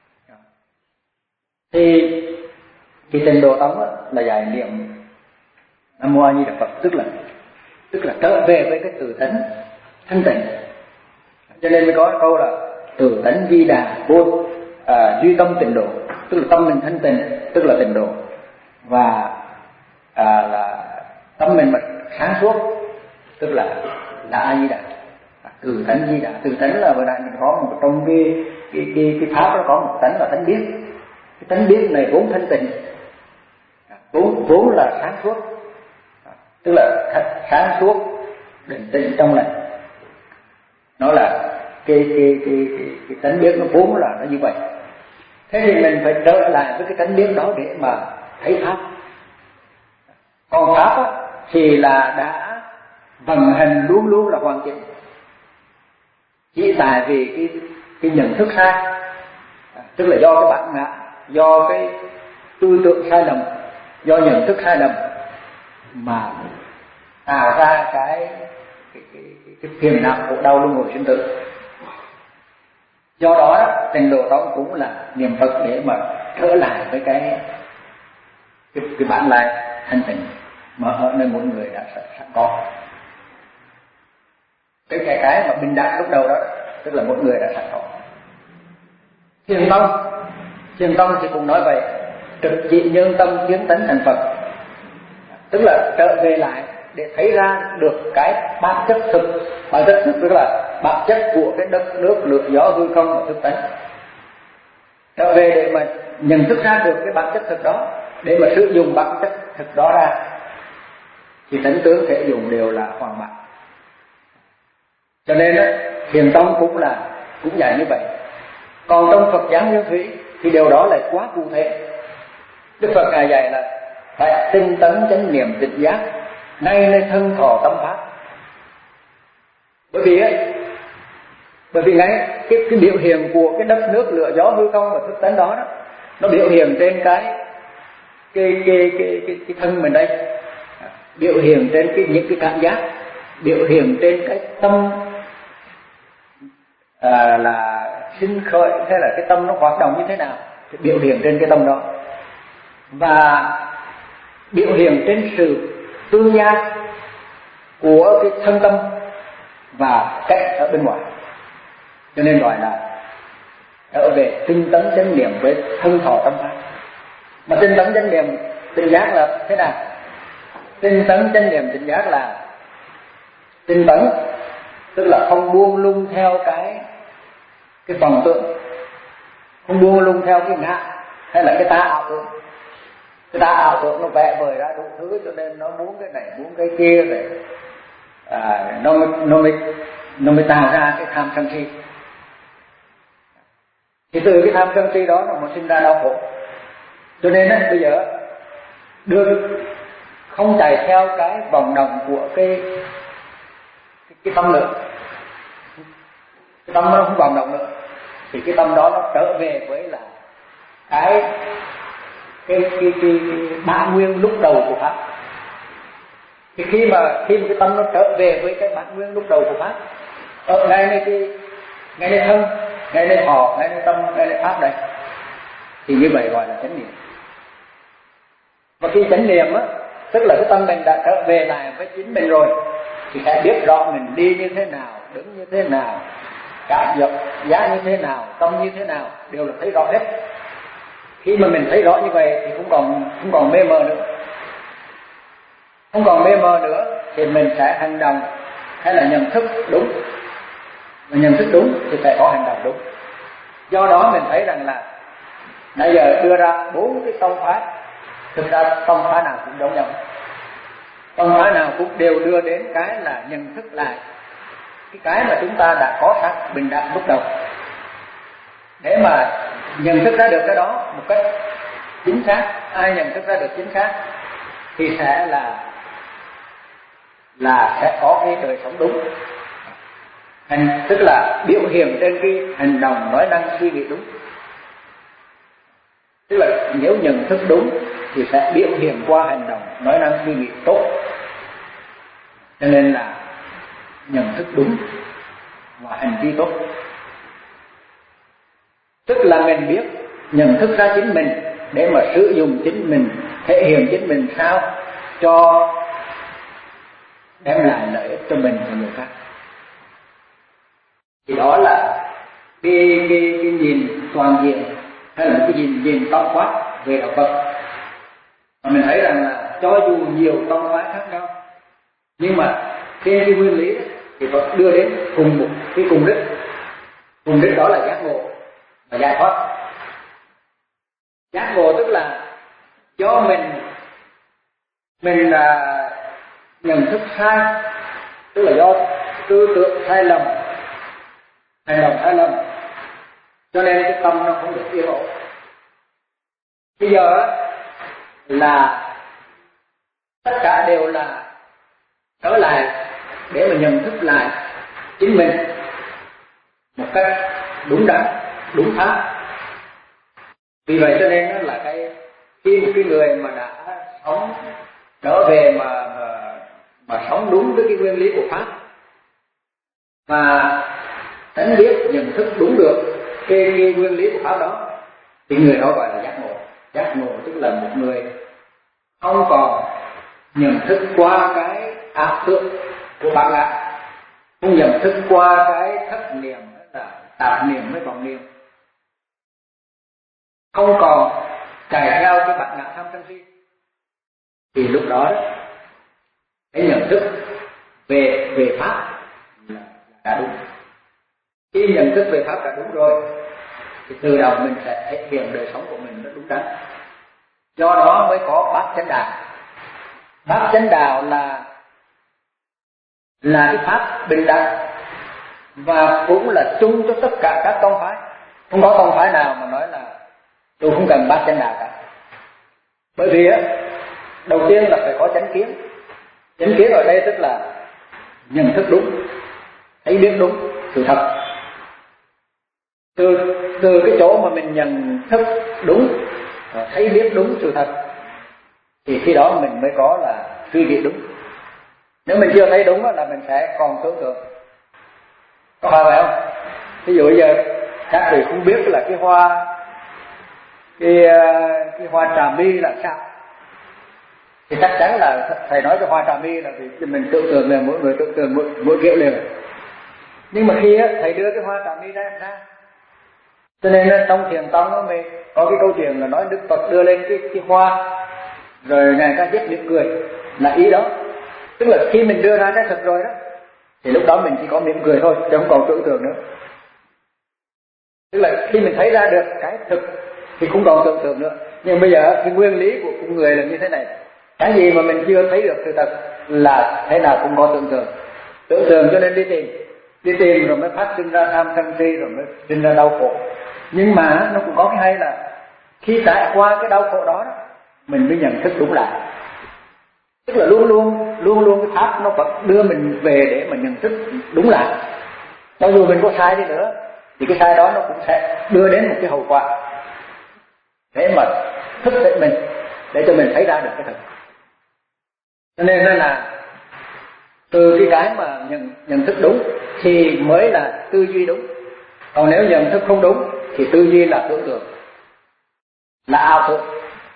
Thì cái Tịnh Độ Tông là dạy niệm Nam Mô A Di Đà Phật, tức là tức là trở về với cái tự tánh thanh tịnh. Cho nên mới có câu là tự tánh di đà vô à, duy tâm tịnh độ, tức là tâm mình thanh tịnh, tức là tịnh độ. Và à, là tâm mình mà sáng suốt, tức là là A Di Đà. Tự tánh di đà, tự tánh là vừa nãy mình có một trong cái cái cái, cái pháp đó có một tánh là tánh biết. Cái tánh biết này vốn thanh tịnh, vốn vốn là sáng suốt, tức là sáng suốt định tĩnh trong lành. Nó là cái cái cái cái, cái tánh biết nó vốn là nó như vậy. Thế thì mình phải trở lại với cái tánh biết đó để mà thấy pháp. Còn pháp á, thì là đã vận hành luôn luôn là hoàn chỉnh, chỉ tại vì cái cái nhận thức sai, tức là do cái bản ngã, do cái tư tưởng sai lầm, do nhận thức sai lầm mà tạo ra cái cái cái, cái, cái phiền não khổ đau luân hồi sinh tử. Do đó Tịnh Độ Tông cũng là niệm Phật để mà trở lại với cái cái, cái bản lai thanh tịnh mà ở nơi mỗi người đã sẵn có. Cái cái cái mà bình đẳng lúc đầu đó, tức là mỗi người đã sẵn có. Thiền Tông, Thiền Tông thì cũng nói vậy, trực chỉ nhân tâm kiến tánh thành Phật, tức là trở về lại để thấy ra được cái bản chất thực. Bản chất thực tức là bản chất của cái đất nước lửa gió hư không và thực tánh. Trở về để mà nhận thức ra được cái bản chất thực đó, để mà sử dụng bản chất thực đó ra, thì tánh tướng thể dụng đều là hoàn bản. Cho nên á, Thiền tông cũng là cũng dạy như vậy. Còn trong Phật giáo Nguyên Thủy thì điều đó lại quá cụ thể. Đức Phật ngài dạy là phải tinh tấn chánh niệm tỉnh giác ngay nơi thân thọ tâm pháp. Bởi vì ấy, bởi vì ngay cái, cái biểu hiện của cái đất nước lửa gió hư không và thức tánh đó, đó nó biểu hiện trên cái cái cái cái cái, cái thân mình đây, biểu hiện trên cái những cái cảm giác, biểu hiện trên cái tâm à, là sinh khởi hay là cái tâm nó hoạt động như thế nào, thì biểu hiện trên cái tâm đó, và biểu hiện trên sự tương giao của cái thân tâm và cách ở bên ngoài. Cho nên gọi là ở về tinh tấn chánh niệm với thân thọ tâm pháp. Mà tinh tấn chánh niệm tỉnh giác là thế nào? Tinh tấn chánh niệm tỉnh giác là tinh tấn tức là không buông lung theo cái cái vọng tưởng, không buông lung theo cái ngã hay là cái ta ảo tưởng. Cái ta ảo tưởng nó vẽ vời ra đủ thứ, cho nên nó muốn cái này muốn cái kia này, à, nó nó mới nó mới tạo ra cái tham sân si. Thì từ cái tham sân si đó nó mới sinh ra đau khổ. Cho nên á, bây giờ đưa không chạy theo cái vòng đồng của cái cái, cái tâm nữa, cái tâm nó không vòng động nữa, thì cái tâm đó nó trở về với là cái cái cái, cái, cái bản nguyên lúc đầu của pháp. Thì khi mà khi mà cái tâm nó trở về với cái bản nguyên lúc đầu của pháp, ở ngay nơi cái ngay nơi thân, ngay nơi thọ, ngay nơi tâm, ngay nơi pháp đây, thì như vậy gọi là chánh niệm. Và khi chánh niệm á, tức là cái tâm mình đã trở về lại với chính mình rồi, thì sẽ biết rõ mình đi như thế nào, đứng như thế nào, cảm nhận giá như thế nào, tâm như thế nào, đều là thấy rõ hết. Khi mà mình thấy rõ như vậy thì không còn không còn mê mờ nữa, không còn mê mờ nữa thì mình sẽ hành động hay là nhận thức đúng. Mà nhận thức đúng thì phải có hành động đúng. Do đó mình thấy rằng là nãy giờ đưa ra bốn cái tông phái, thực ra tông phái nào cũng giống nhau, tông phái nào cũng đều đưa đến cái là nhận thức lại cái cái mà chúng ta đã có sẵn bình đẳng lúc đầu. Để mà nhận thức ra được cái đó một cách chính xác, ai nhận thức ra được chính xác thì sẽ là là sẽ có cái đời sống đúng. Hành tức là biểu hiện trên cái hành động, nói năng, suy nghĩ đúng. Tức là nếu nhận thức đúng thì sẽ biểu hiện qua hành động, nói năng, suy nghĩ tốt. Cho nên là nhận thức đúng và hành vi tốt. Tức là mình biết nhận thức ra chính mình để mà sử dụng chính mình, thể hiện chính mình sao cho đem lại lợi ích cho mình và người khác. Thì đó là cái, cái, cái nhìn toàn diện, hay là cái nhìn nhìn tổng quát về đạo Phật. Và mình thấy rằng là cho dù nhiều tông phái khác nhau, nhưng mà trên cái nguyên lý thì Phật đưa đến cùng một cái cùng đích. Cùng đích đó là giác ngộ và giải thoát. Giác ngộ tức là do mình mình là nhận thức sai, tức là do tư tưởng sai lầm, hành động sai lầm, cho nên cái tâm nó không được yên ổn. Bây giờ là tất cả đều là trở lại để mà nhận thức lại chính mình một cách đúng đắn, đúng pháp. Vì vậy cho nên nó là cái khi một cái người mà đã sống trở về mà mà, mà sống đúng với cái nguyên lý của pháp và tánh biết nhận thức đúng được cái, cái nguyên lý của pháp đó, thì người đó gọi là giác ngộ. Giác ngộ tức là một người không còn nhận thức qua cái ảo tưởng của bản ngã, không nhận thức qua cái thất niệm là tạp niệm với vọng niệm, không còn chạy theo cái bản ngã tham sân si, thì lúc đó cái nhận thức về về pháp là đã đúng. Khi nhận thức về pháp đã đúng rồi thì từ đầu mình sẽ thể hiện đời sống của mình nó đúng đắn. Do đó mới có bát chánh đạo. Bát chánh đạo là là cái pháp bình đẳng và cũng là chung cho tất cả các tông phái. Không có tông phái nào mà nói là tôi không cần bát chánh đạo cả. Bởi vì á, đầu tiên là phải có chánh kiến. Chánh kiến ở đây tức là nhận thức đúng, thấy biết đúng sự thật. Từ từ cái chỗ mà mình nhận thức đúng, thấy biết đúng sự thật, thì khi đó mình mới có là suy nghĩ đúng. Nếu mình chưa thấy đúng là mình sẽ còn tưởng tượng. Có phải vậy không? Ví dụ bây giờ các vị không biết là cái hoa cái cái hoa trà my là sao, thì chắc chắn là thầy nói cái hoa trà my là vì mình tưởng tượng là mỗi người tưởng tượng mỗi, mỗi kiểu liền. Nhưng mà khi á, thầy đưa cái hoa trà my ra ra cho nên trong thiền tông mới có cái câu chuyện là nói Đức Phật đưa lên cái cái hoa rồi ngài ta viết mỉm cười, là ý đó. Tức là khi mình đưa ra cái thực rồi đó thì lúc đó mình chỉ có mỉm cười thôi, chứ không còn tưởng tượng nữa. Tức là khi mình thấy ra được cái thực thì không còn tưởng tượng nữa. Nhưng bây giờ cái nguyên lý của con người là như thế này, cái gì mà mình chưa thấy được sự thật là thế nào cũng có tưởng tượng. Tưởng tượng cho nên đi tìm, đi tìm rồi mới phát sinh ra tham sân si, rồi mới sinh ra đau khổ. Nhưng mà nó cũng có cái hay là khi trải qua cái đau khổ đó, đó mình mới nhận thức đúng lại. Tức là luôn luôn luôn luôn cái pháp nó vẫn đưa mình về để mà nhận thức đúng lại. Cho dù mình có sai đi nữa thì cái sai đó nó cũng sẽ đưa đến một cái hậu quả để mà thức tỉnh mình, để cho mình thấy ra được cái thật. Cho nên là từ cái cái mà nhận, nhận thức đúng thì mới là tư duy đúng. Còn nếu nhận thức không đúng thì tư duy là tưởng tượng, là ảo tưởng.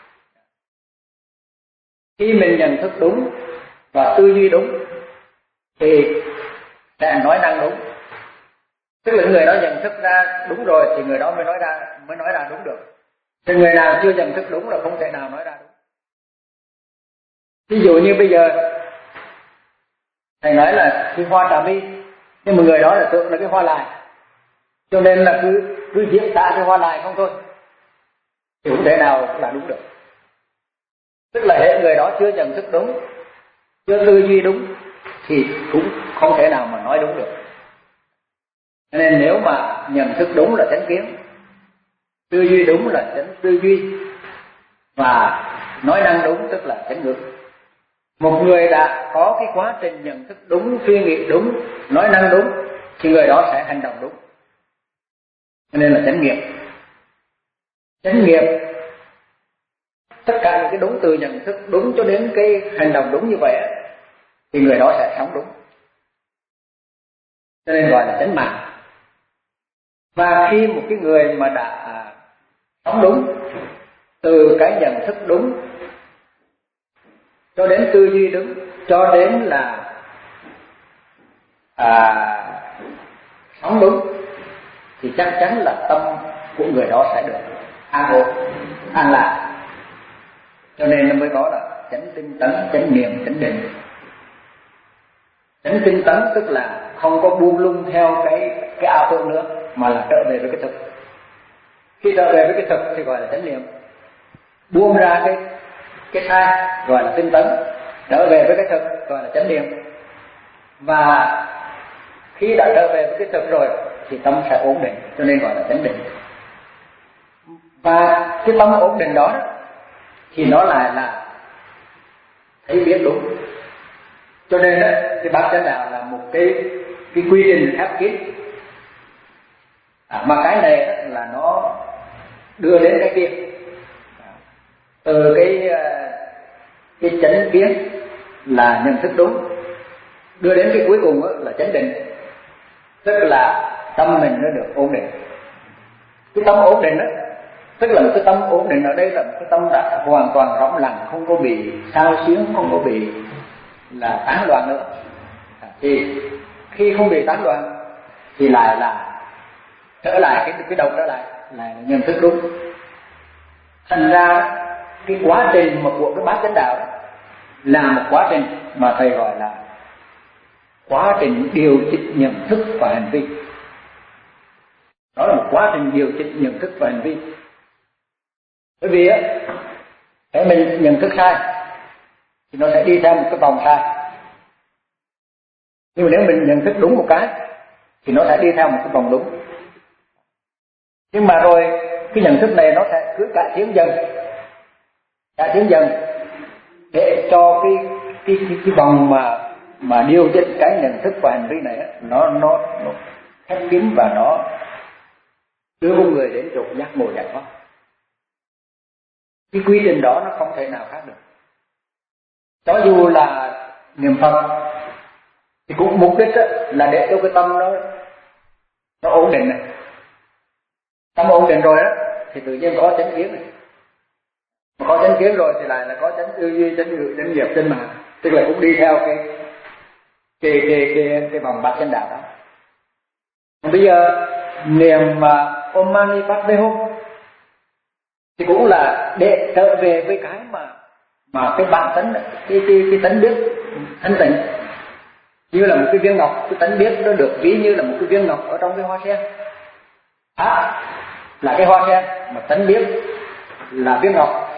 Khi mình nhận thức đúng và tư duy đúng thì sẽ nói năng đúng. Tức là người đó nhận thức ra đúng rồi thì người đó mới nói ra mới nói ra đúng được. Thì người nào chưa nhận thức đúng là không thể nào nói ra đúng. Ví dụ như bây giờ thầy nói là cái hoa trà my, nhưng mà người đó là tưởng là cái hoa lại, cho nên là cứ cứ diễn tả cái hoa lại không thôi, thì không thể nào là đúng được. Tức là hệ người đó chưa nhận thức đúng, chưa tư duy đúng thì cũng không thể nào mà nói đúng được. Cho nên nếu mà nhận thức đúng là chánh kiến, tư duy đúng là chánh tư duy, và nói năng đúng tức là chánh ngữ. Một người đã có cái quá trình nhận thức đúng, suy nghĩ đúng, nói năng đúng thì người đó sẽ hành động đúng. Cho nên là chánh nghiệp. Chánh nghiệp tất cả những cái đúng, từ nhận thức đúng cho đến cái hành động đúng như vậy thì người đó sẽ sống đúng. Cho nên gọi là chánh mạng. Và khi một cái người mà đã sống đúng, từ cái nhận thức đúng cho đến tư duy đúng, cho đến là à, sống đúng, thì chắc chắn là tâm của người đó sẽ được an ổn, an lạc. Cho nên nó mới có là chánh tinh tấn, chánh niệm, chánh định. Chánh tinh tấn tức là không có buông lung theo cái cái ảo tưởng nữa, mà là trở về với cái thực. Khi trở về với cái thực thì gọi là chánh niệm. Buông ra cái cái sai gọi là tinh tấn, trở về với cái thực gọi là chánh niệm. Và khi đã trở về với cái thực rồi thì tâm sẽ ổn định, cho nên gọi là chánh định. Và cái tâm ổn định đó, đó thì nó lại là thấy biết đúng. Cho nên đó, cái bát chánh đạo là một cái cái quy trình khép kín. À, mà cái này đó là nó đưa đến cái kia. Từ cái cái chánh kiến là nhận thức đúng, đưa đến cái cuối cùng là chánh định, tức là tâm mình nó được ổn định. Cái tâm ổn định đó, tức là một cái tâm ổn định ở đây là một cái tâm đã hoàn toàn rỗng lặng, không có bị sao xuyến, không có bị là tán loạn nữa. Thì khi không bị tán loạn thì lại là trở lại cái cái đầu trở lại là nhận thức đúng. Thành ra cái quá trình mà của cái bát chánh đạo đó, là một quá trình mà thầy gọi là quá trình điều chỉnh nhận thức và hành vi. Đó là một quá trình điều chỉnh nhận thức và hành vi. Bởi vì á, nếu mình nhận thức sai thì nó sẽ đi theo một cái vòng sai. Nhưng mà nếu mình nhận thức đúng một cái thì nó sẽ đi theo một cái vòng đúng. Nhưng mà rồi cái nhận thức này nó sẽ cứ cải tiến dần, cải tiến dần để cho cái cái cái, cái vòng mà mà điều chỉnh cái nhận thức và hành vi này nó nó nó khép kín và nó đưa con người đến chỗ giác ngộ giải thoát. Cái quy trình đó nó không thể nào khác được. Cho dù là niệm Phật thì cũng mục đích là để cho cái tâm nó nó ổn định này. Tâm ổn định rồi đó thì tự nhiên có chánh kiến này. Mà có chánh kiến rồi thì lại là có chánh tư duy, chánh ngữ, chánh nghiệp, chánh mạng. Tức là cũng đi theo cái cái cái cái, cái vòng bát chánh đạo đó. Bây giờ niệm Om Mani Padme Hum thì cũng là để trở về với cái mà mà cái bản tánh, cái cái cái tánh biết thanh tịnh, như là một cái viên ngọc. Cái tánh biết nó được ví như là một cái viên ngọc ở trong cái hoa sen. Pháp là cái hoa sen, mà tánh biết là viên ngọc.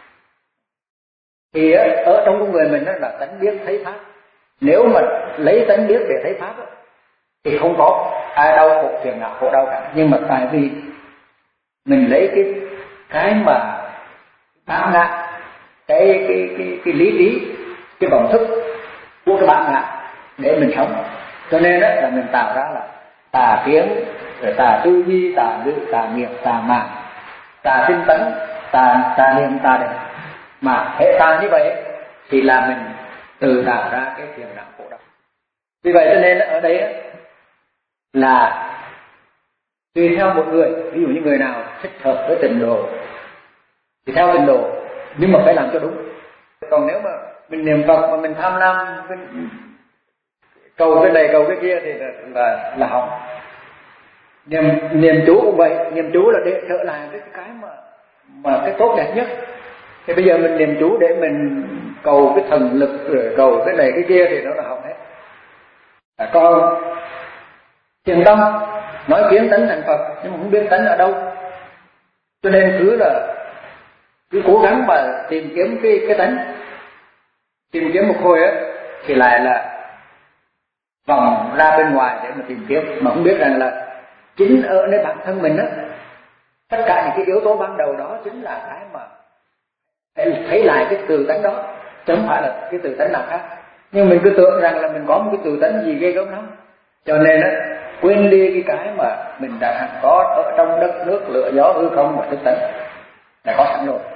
Thì ở trong con người mình đó là tánh biết thấy pháp. Nếu mà lấy tánh biết để thấy pháp đó, thì không có ai đau khổ phiền não khổ đau cả. Nhưng mà tại vì mình lấy cái cái mà bản ngã, cái cái cái cái lý trí, cái vọng thức của cái bản ngã để mình sống, cho nên đó là mình tạo ra là tà kiến, rồi tà tư duy, tà ngữ, tà nghiệp, tà mạng, tà tinh tấn, tà tà niệm, tà định. Mà hệ tà như vậy thì là mình tự tạo ra cái phiền não khổ đau. Vì vậy cho nên ở đây là tùy theo một người. Ví dụ như người nào thích hợp với tịnh độ thì theo tịnh độ, nhưng mà phải làm cho đúng. Còn nếu mà mình niệm Phật mà mình tham lam, mình cầu cái này cầu cái kia thì là là, là hỏng. Niệm niệm chú cũng vậy, niệm chú là để trở lại cái cái mà mà cái tốt đẹp nhất. Thì bây giờ mình niệm chú để mình cầu cái thần lực, rồi cầu cái này cái kia thì nó là hỏng hết. À, còn thiền tâm nói kiến tánh thành Phật, nhưng mà không biết tánh ở đâu, cho nên cứ là cứ cố gắng mà tìm kiếm cái cái tánh, tìm kiếm một hồi á thì lại là vòng ra bên ngoài để mà tìm kiếm, mà không biết rằng là chính ở nơi bản thân mình á, tất cả những cái yếu tố ban đầu đó chính là cái mà thấy lại cái từ tánh đó, chứ không phải là cái từ tánh nào khác. Nhưng mình cứ tưởng rằng là mình có một cái từ tánh gì ghê gớm lắm, cho nên á quên đi cái cái mà mình đã có ở trong đất nước lửa gió hư không và thức tánh đã có sẵn rồi.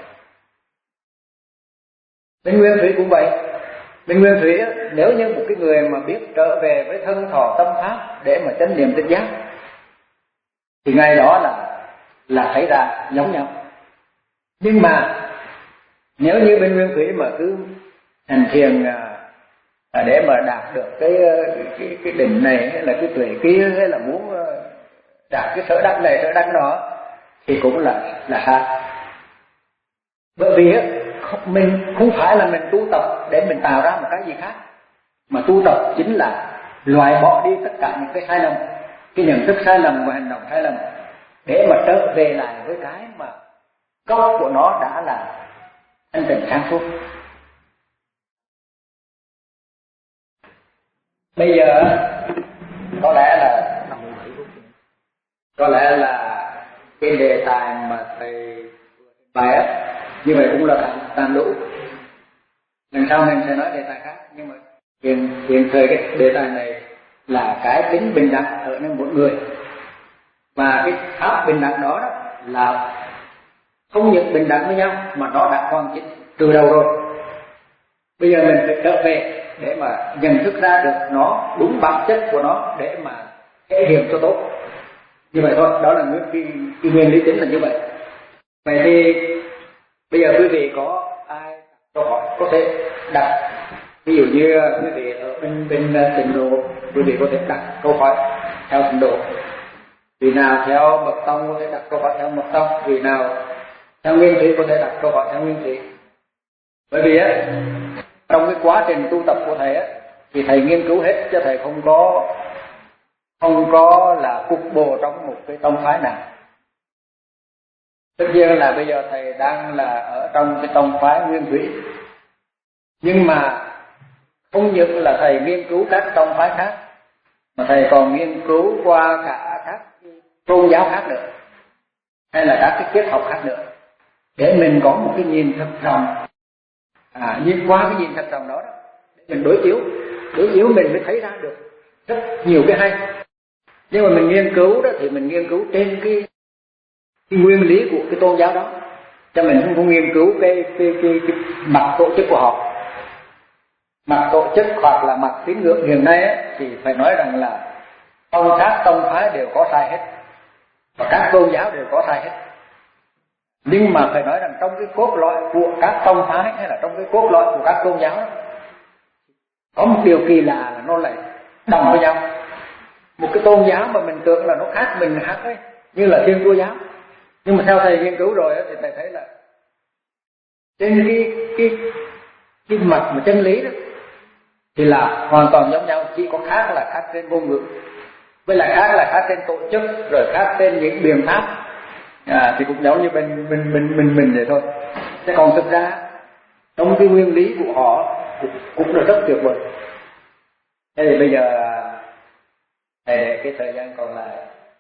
Bên nguyên thủy cũng vậy. Bên nguyên thủy á, nếu như một cái người mà biết trở về với thân thọ tâm pháp để mà chánh niệm tỉnh giác thì ngay đó là là thấy ra giống nhau. Nhưng mà nếu như bên nguyên thủy mà cứ hành thiền à, để mà đạt được cái cái cái đỉnh này hay là cái tuệ kia, hay là muốn đạt cái sở đắc này sở đắc đó thì cũng là là sai. Bởi vì á, mình không phải là mình tu tập để mình tạo ra một cái gì khác, mà tu tập chính là loại bỏ đi tất cả những cái sai lầm, cái nhận thức sai lầm và hành động sai lầm, để mà trở về lại với cái mà gốc của nó đã là thanh tịnh sáng suốt. Bây giờ có lẽ là có lẽ là cái đề tài mà thầy bài á như vậy cũng là tàn đủ. Lần sau mình sẽ nói đề tài khác, nhưng mà hiện hiện thời cái đề tài này là cái tính bình đẳng ở nơi mỗi người, và cái pháp bình đẳng đó, đó là không những bình đẳng với nhau mà nó đã hoàn chỉnh từ đầu rồi. Bây giờ mình phải trở về để mà nhận thức ra được nó đúng bản chất của nó để mà thể hiện cho tốt. Như vậy thôi, đó là cái, cái nguyên lý chính là như vậy. Vậy thì bây giờ quý vị có ai câu hỏi có thể đặt, ví dụ như quý vị ở bên bên tịnh độ, quý vị có thể đặt câu hỏi theo tịnh độ. Vì nào theo mật tông có thể đặt câu hỏi theo mật tông, vì nào theo nguyên thủy có thể đặt câu hỏi theo nguyên thủy. Bởi vì á, trong cái quá trình tu tập của thầy á, thì thầy nghiên cứu hết chứ thầy không có không có là cục bộ trong một cái tông phái nào. Tất nhiên là bây giờ thầy đang là ở trong cái tông phái Nguyên Thủy, nhưng mà không những là thầy nghiên cứu các tông phái khác, mà thầy còn nghiên cứu qua cả các tôn giáo khác nữa, hay là các cái triết học khác nữa, để mình có một cái nhìn thật rộng. À, nhìn qua cái nhìn thật rộng đó, đó để mình đối chiếu, đối chiếu mình mới thấy ra được rất nhiều cái hay. Nhưng mà mình nghiên cứu đó thì mình nghiên cứu trên cái, cái nguyên lý của cái tôn giáo đó, cho mình không có nghiên cứu cái cái cái, cái mặt tổ chức của họ. Mặt tổ chức hoặc là mặt tín ngưỡng hiện nay ấy, thì phải nói rằng là tông các tông phái đều có sai hết, và các tôn giáo đều có sai hết. Nhưng mà phải nói rằng trong cái cốt lõi của các tông phái hay là trong cái cốt lõi của các tôn giáo đó, có một điều kỳ lạ là nó lại đồng với nhau. Một cái tôn giáo mà mình tưởng là nó khác mình khác ấy, như là Thiên Chúa giáo, nhưng mà theo thầy nghiên cứu rồi ấy, thì thầy thấy là trên cái cái cái mặt mà chân lý đó thì là hoàn toàn giống nhau, chỉ có khác là khác trên ngôn ngữ, với lại khác là khác trên tổ chức, rồi khác trên những biện pháp. À, thì cũng giống như mình mình mình mình mình vậy thôi. Thế còn thực ra trong cái nguyên lý của họ cũng, cũng là rất tuyệt vời. Thế thì bây giờ thầy để cái thời gian còn lại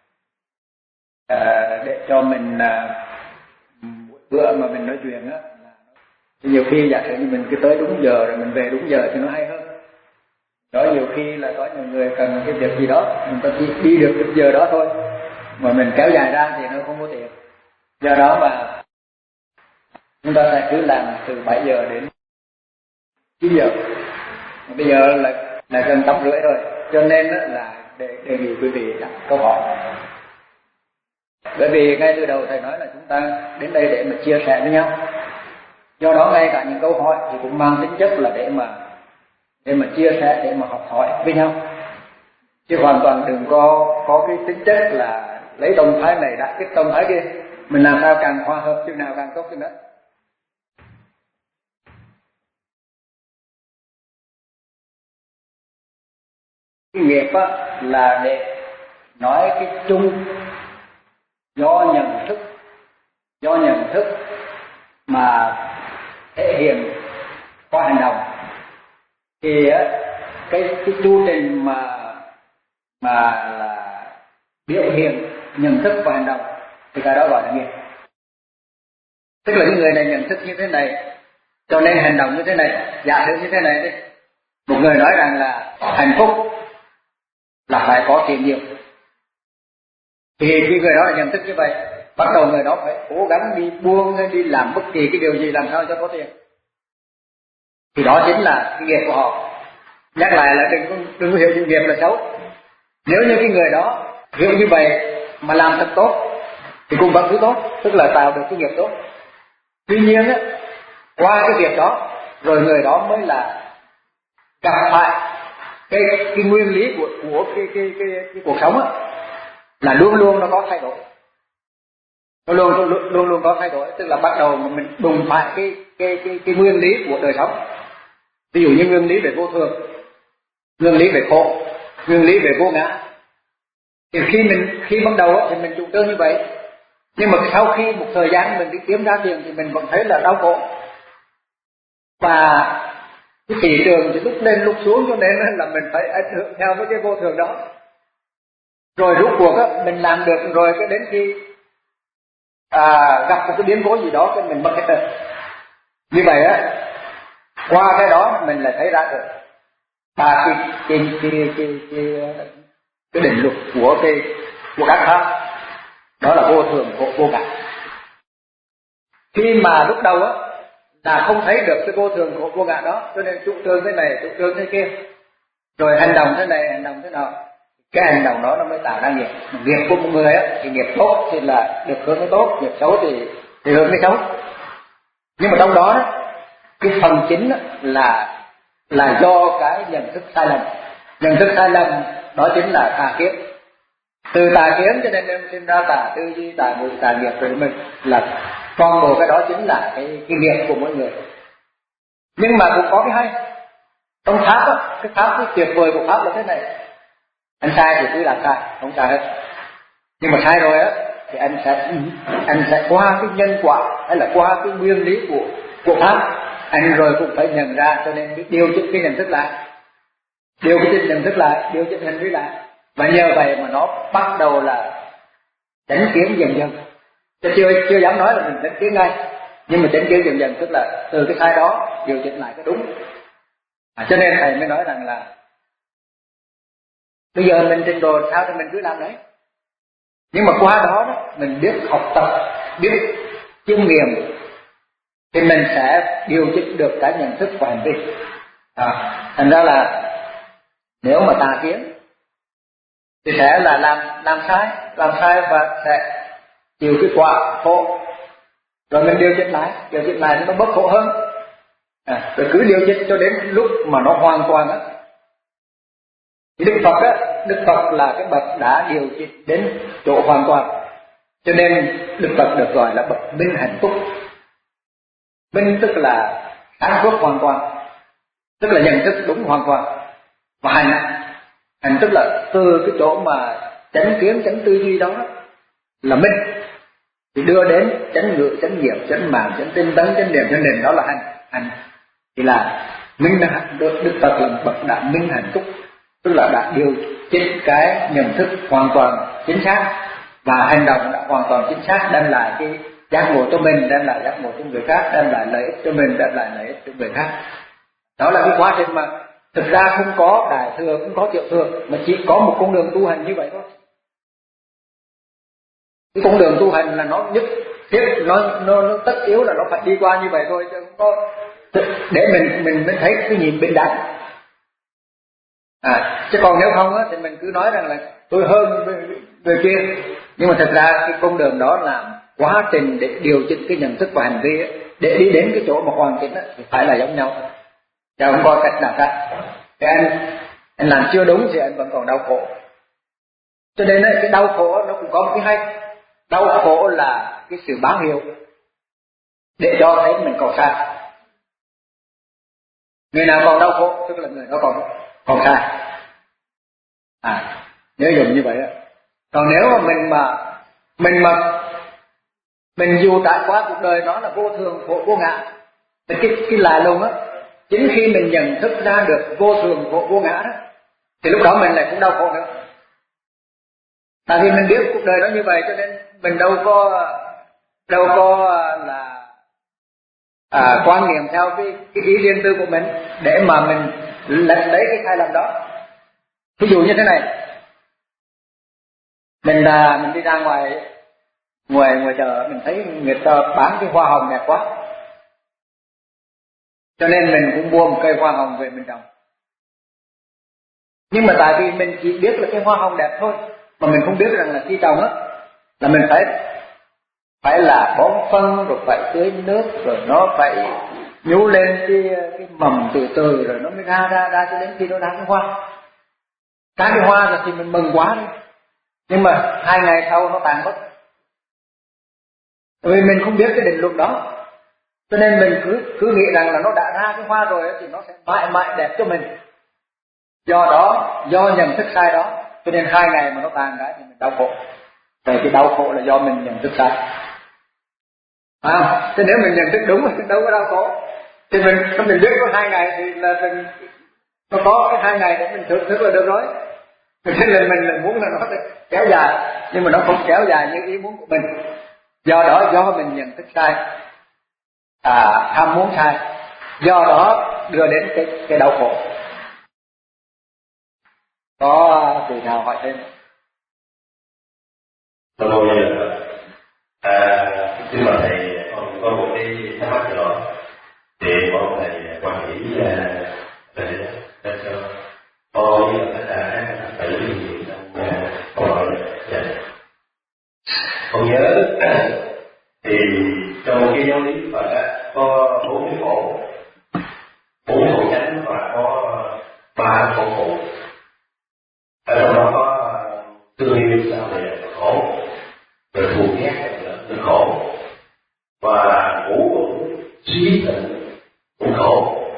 à, để cho mình à, bữa mà mình nói chuyện á, nhiều khi giả sử như mình cứ tới đúng giờ rồi mình về đúng giờ thì nó hay hơn. Đó, nhiều khi là có nhiều người cần cái việc gì đó, mình có chỉ đi được cái giờ đó thôi, mà mình kéo dài ra thì nó không có tiện. Do đó mà chúng ta sẽ cứ làm từ bảy giờ đến chín giờ. Bây giờ là là gần tám rưỡi rồi, cho nên là để đề nghị quý vị đặt câu hỏi. Bởi vì ngay từ đầu thầy nói là chúng ta đến đây để mà chia sẻ với nhau. Do đó ngay cả những câu hỏi thì cũng mang tính chất là để mà để mà chia sẻ, để mà học hỏi với nhau, chứ hoàn toàn đừng có có cái tính chất là lấy tông phái này đã kích tông phái kia. Mình làm sao càng hòa hợp chừng nào càng tốt chừng đó. Cái nghiệp á, là để nói cái chung, do nhận thức, do nhận thức mà thể hiện qua hành động. Thì á, cái cái chu trình mà mà là biểu hiện nhận thức và hành động thì cái đó gọi là nghiệp. Tức là cái người này nhận thức như thế này, cho nên hành động như thế này. Giả sử như thế này đi, một người nói rằng là hạnh phúc là phải có tiền nhiều, thì khi người đó là nhận thức như vậy, bắt đầu người đó phải cố gắng đi buông hay đi làm bất kỳ cái điều gì làm sao cho có tiền, thì đó chính là cái nghiệp của họ. Nhắc lại là đừng có, đừng có hiểu như nghiệp là xấu. Nếu như cái người đó hiểu như vậy mà làm thật tốt thì cũng vẫn thứ tốt, tức là tạo được cái nghiệp tốt. Tuy nhiên á, qua cái việc đó rồi người đó mới là gặp phải cái cái nguyên lý của của cái cái cái, cái, cái cuộc sống á, là luôn luôn nó có thay đổi, nó luôn luôn luôn luôn có thay đổi. Tức là bắt đầu mà mình đụng phải cái cái cái cái nguyên lý của đời sống. Ví dụ như nguyên lý về vô thường, nguyên lý về khổ, nguyên lý về vô ngã. Thì khi mình khi bắt đầu thì mình chủ trương như vậy, nhưng mà sau khi một thời gian mình đi kiếm ra tiền thì mình vẫn thấy là đau khổ, và cái thị trường thì lúc lên lúc xuống, cho nên là mình phải ảnh hưởng theo với cái vô thường đó. Rồi rốt cuộc á, mình làm được rồi, cái đến khi à, gặp một cái biến cố gì đó cái mình mất hết rồi. Như vậy á, qua cái đó mình lại thấy ra được ba cái cái cái cái cái cái định luật của cái của các pháp, đó là vô thường, vô, vô ngã. Khi mà lúc đầu á là không thấy được cái vô thường của vô ngã đó, cho nên chủ trương thế này, chủ trương thế kia, rồi hành động thế này, hành động thế nào, cái hành động đó nó mới tạo ra nghiệp. Nghiệp của một người á thì nghiệp tốt thì là được hướng cái tốt, nghiệp xấu thì thì hướng cái xấu. Nhưng mà trong đó, đó cái phần chính đó là là do cái nhận thức sai lầm. Nhận thức sai lầm đó chính là tà kiến. Từ tà kiến cho nên em sinh ra tà tư duy, tà ngữ, tà nghiệp, rồi mình là toàn bộ cái đó chính là cái, cái nghiệp của mỗi người. Nhưng mà cũng có cái hay. Trong pháp á, cái pháp cái tuyệt vời của pháp là thế này: anh sai thì cứ làm sai, không sai hết. Nhưng mà sai rồi á thì anh sẽ anh sẽ qua cái nhân quả hay là qua cái nguyên lý của của pháp, anh rồi cũng phải nhận ra, cho nên điều chỉnh cái nhận thức lại, điều chỉnh nhận thức lại, điều chỉnh hành vi lại, và nhờ vậy mà nó bắt đầu là chánh kiến dần dần. Chứ chưa chưa dám nói là mình chánh kiến ngay, nhưng mà chánh kiến dần dần tức là từ cái sai đó điều chỉnh lại cái đúng. À, cho nên thầy mới nói rằng là bây giờ mình trình độ sao thì mình cứ làm đấy, nhưng mà qua đó, đó mình biết học tập, biết chiêm nghiệm thì mình sẽ điều chỉnh được cái nhận thức và hành vi. À, thành ra là nếu mà tà kiến thì sẽ là làm làm sai, làm sai và sẽ chịu cái quả khổ. Rồi mình điều chỉnh lại, điều chỉnh lại nó bớt khổ hơn. À, rồi cứ điều chỉnh cho đến lúc mà nó hoàn toàn á. Đức Phật á, Đức Phật là cái bậc đã điều chỉnh đến chỗ hoàn toàn, cho nên Đức Phật được gọi là bậc minh hạnh phúc. Minh tức là sáng suốt hoàn toàn, tức là nhận thức đúng hoàn toàn. Và hành, hành tức là từ cái chỗ mà chánh kiến, chánh tư duy đó là minh, thì đưa đến chánh ngữ, chánh nghiệp, chánh mạng, chánh tinh tấn, chánh niệm, chánh định, đó là hành. Hành thì là minh là Đức Phật là bậc đã minh hạnh phúc, tức là đã điều chỉnh cái nhận thức hoàn toàn chính xác và hành động đã hoàn toàn chính xác, đem lại cái giác ngộ cho mình, đem lại giác ngộ cho người khác, đem lại lợi ích cho mình, đem lại lợi ích cho người khác. Đó là cái quá trình mà thực ra không có đại thừa, không có tiểu thừa, mà chỉ có một con đường tu hành như vậy thôi. Cái con đường tu hành là nó nhất thiết, nó, nó, nó tất yếu là nó phải đi qua như vậy thôi, chứ không có để mình mình mới thấy cái nhìn bình đẳng. À, chứ còn nếu không á, thì mình cứ nói rằng là tôi hơn người kia, nhưng mà thật ra cái con đường đó là quá trình để điều chỉnh cái nhận thức và hành vi ấy, để đi đến cái chỗ mà hoàn chỉnh ấy, thì phải là giống nhau, chứ không có cách nào khác. Thì anh anh làm chưa đúng thì anh vẫn còn đau khổ. Cho nên ấy, cái đau khổ nó cũng có một cái hay. Đau khổ là cái sự báo hiệu để cho thấy mình còn sai. Người nào còn đau khổ tức là người đó còn còn sai. À, nhớ dùng như vậy đó. Còn nếu mà mình mà mình mà mình dù trải qua cuộc đời đó là vô thường khổ vô ngã, thì cái cái lạ lùng á, chính khi mình nhận thức ra được vô thường khổ vô ngã đó, thì lúc đó mình lại cũng đau khổ nữa. Tại vì mình biết cuộc đời đó như vậy, cho nên mình đâu có đâu có là à, quan niệm theo cái cái ý riêng tư của mình để mà mình lật lấy cái sai lầm đó. Ví dụ như thế này, mình là mình đi ra ngoài ngoài ngoài chợ, mình thấy người ta bán cái hoa hồng đẹp quá, cho nên mình cũng mua một cây hoa hồng về mình trồng. Nhưng mà tại vì mình chỉ biết là cái hoa hồng đẹp thôi, mà mình không biết rằng là khi trồng á là mình phải phải là bón phân, rồi phải tưới nước, rồi nó phải nhú lên cái cái mầm từ từ, rồi nó mới ra ra ra cho đến khi nó ra cái hoa. Cái cái hoa rồi thì mình mừng quá đi, nhưng mà hai ngày sau nó tàn mất, vì mình không biết cái định luật đó, cho nên mình cứ cứ nghĩ rằng là nó đã ra cái hoa rồi thì nó sẽ mãi mãi đẹp cho mình. Do đó, do nhận thức sai đó, cho nên hai ngày mà nó tàn cái thì mình đau khổ. Vậy cái đau khổ là do mình nhận thức sai. À, thế nếu mình nhận thức đúng thì đâu có đau khổ. Thì mình mình biết có hai ngày thì là mình nó có cái hai ngày để mình thưởng thức là được rồi. Thế nên là mình là muốn là nó kéo dài, nhưng mà nó không kéo dài như ý muốn của mình. Do đó do mình nhận thức sai, à, ham muốn sai, do đó đưa đến cái cái đau khổ. Có từ nào hỏi thêm? Tôi bây giờ à, khi mà thầy còn có một cái thắc mắc nữa thì mong thầy quan nghĩ là thầy đã cho tôi là tất cả các thầy lý gì trong câu hỏi này. Con nhớ thì trong cái giáo lý Phật có bốn cái khổ, bốn khổ chánh và có ba khổ phụ. Ở trong đó có thương yêu sao là khổ, rồi thù ghét là khổ, và ngủ cũng suy tịnh cũng khổ,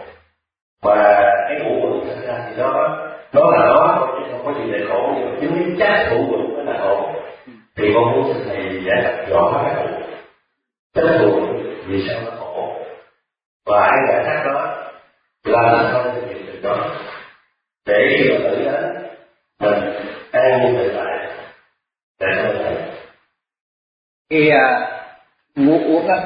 giải thích rõ cái khổ. Cái buồn vì sao nó khổ, và ai giải thích đó làm sao thực hiện được đó, để khi mà tự đến mình an nhiên tự tại để không thể. Khi uh, ngủ uống á,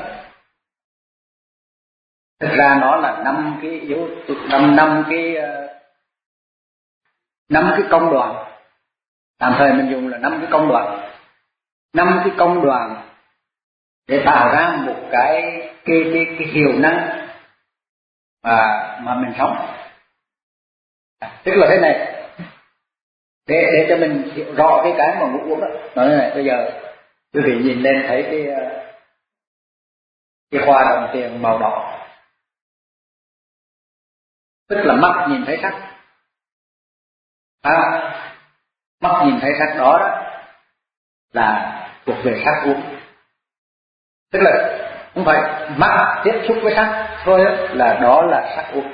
thực ra nó là năm cái yếu năm năm cái uh, năm cái công đoạn. Tạm thời mình dùng là năm cái công đoạn, năm cái công đoạn để tạo ra một cái cái cái, cái hiệu năng mà mà mình sống. Tức là thế này, để để cho mình hiểu rõ cái cái mà ngủ uống đó. Nói thế này, bây giờ quý vị nhìn lên thấy cái cái hoa đồng tiền màu đỏ, tức là mắt nhìn thấy sắc. À, mắt nhìn thấy sắc đó, đó là thuộc về sắc uống. Tức là không phải mắt tiếp xúc với sắc thôi là đó là sắc uống.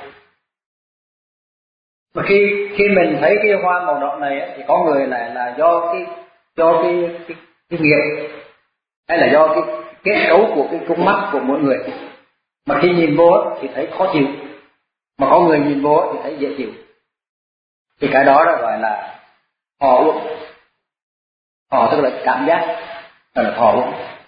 Mà khi khi mình thấy cái hoa màu đỏ này thì có người lại là do cái do cái cái, cái nghiệp, hay là do cái kết cấu của cái con mắt của mỗi người. Mà khi nhìn vô thì thấy khó chịu, mà có người nhìn vô thì thấy dễ chịu. Thì cái đó là gọi là thọ uống. Thọ tức là cảm giác, là thọ uống.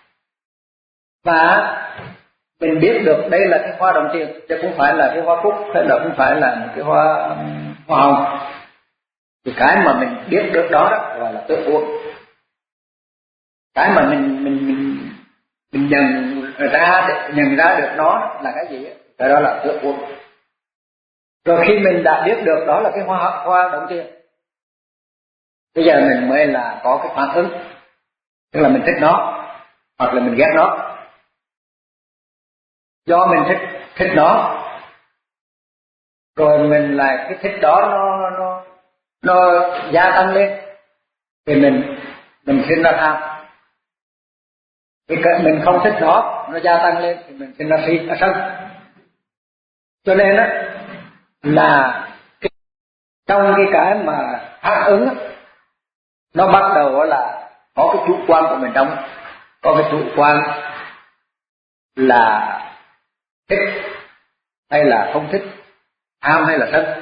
Và mình biết được đây là cái hoa đồng tiền, chứ không phải là cái hoa cúc, hay là không phải là một cái hoa hoa hồng. Thì cái mà mình biết được đó, đó gọi là tự uống. Cái mà mình mình mình mình nhận ra nhận ra được nó là cái gì, cái đó là tự uống. Rồi khi mình đã biết được đó là cái hoa hoa đồng tiền, bây giờ mình mới là có cái phản ứng, tức là mình thích nó hoặc là mình ghét nó. Do mình thích thích nó, rồi mình lại cái thích đó nó nó nó gia tăng lên, thì mình mình sinh ra tham. Thì mình không thích nó, nó gia tăng lên thì mình sinh ra si, sân. Cho nên á là cái, trong cái cái mà phản ứng á, nó bắt đầu là có cái chủ quan của mình trong, có cái chủ quan là thích hay là không thích, tham hay là sân.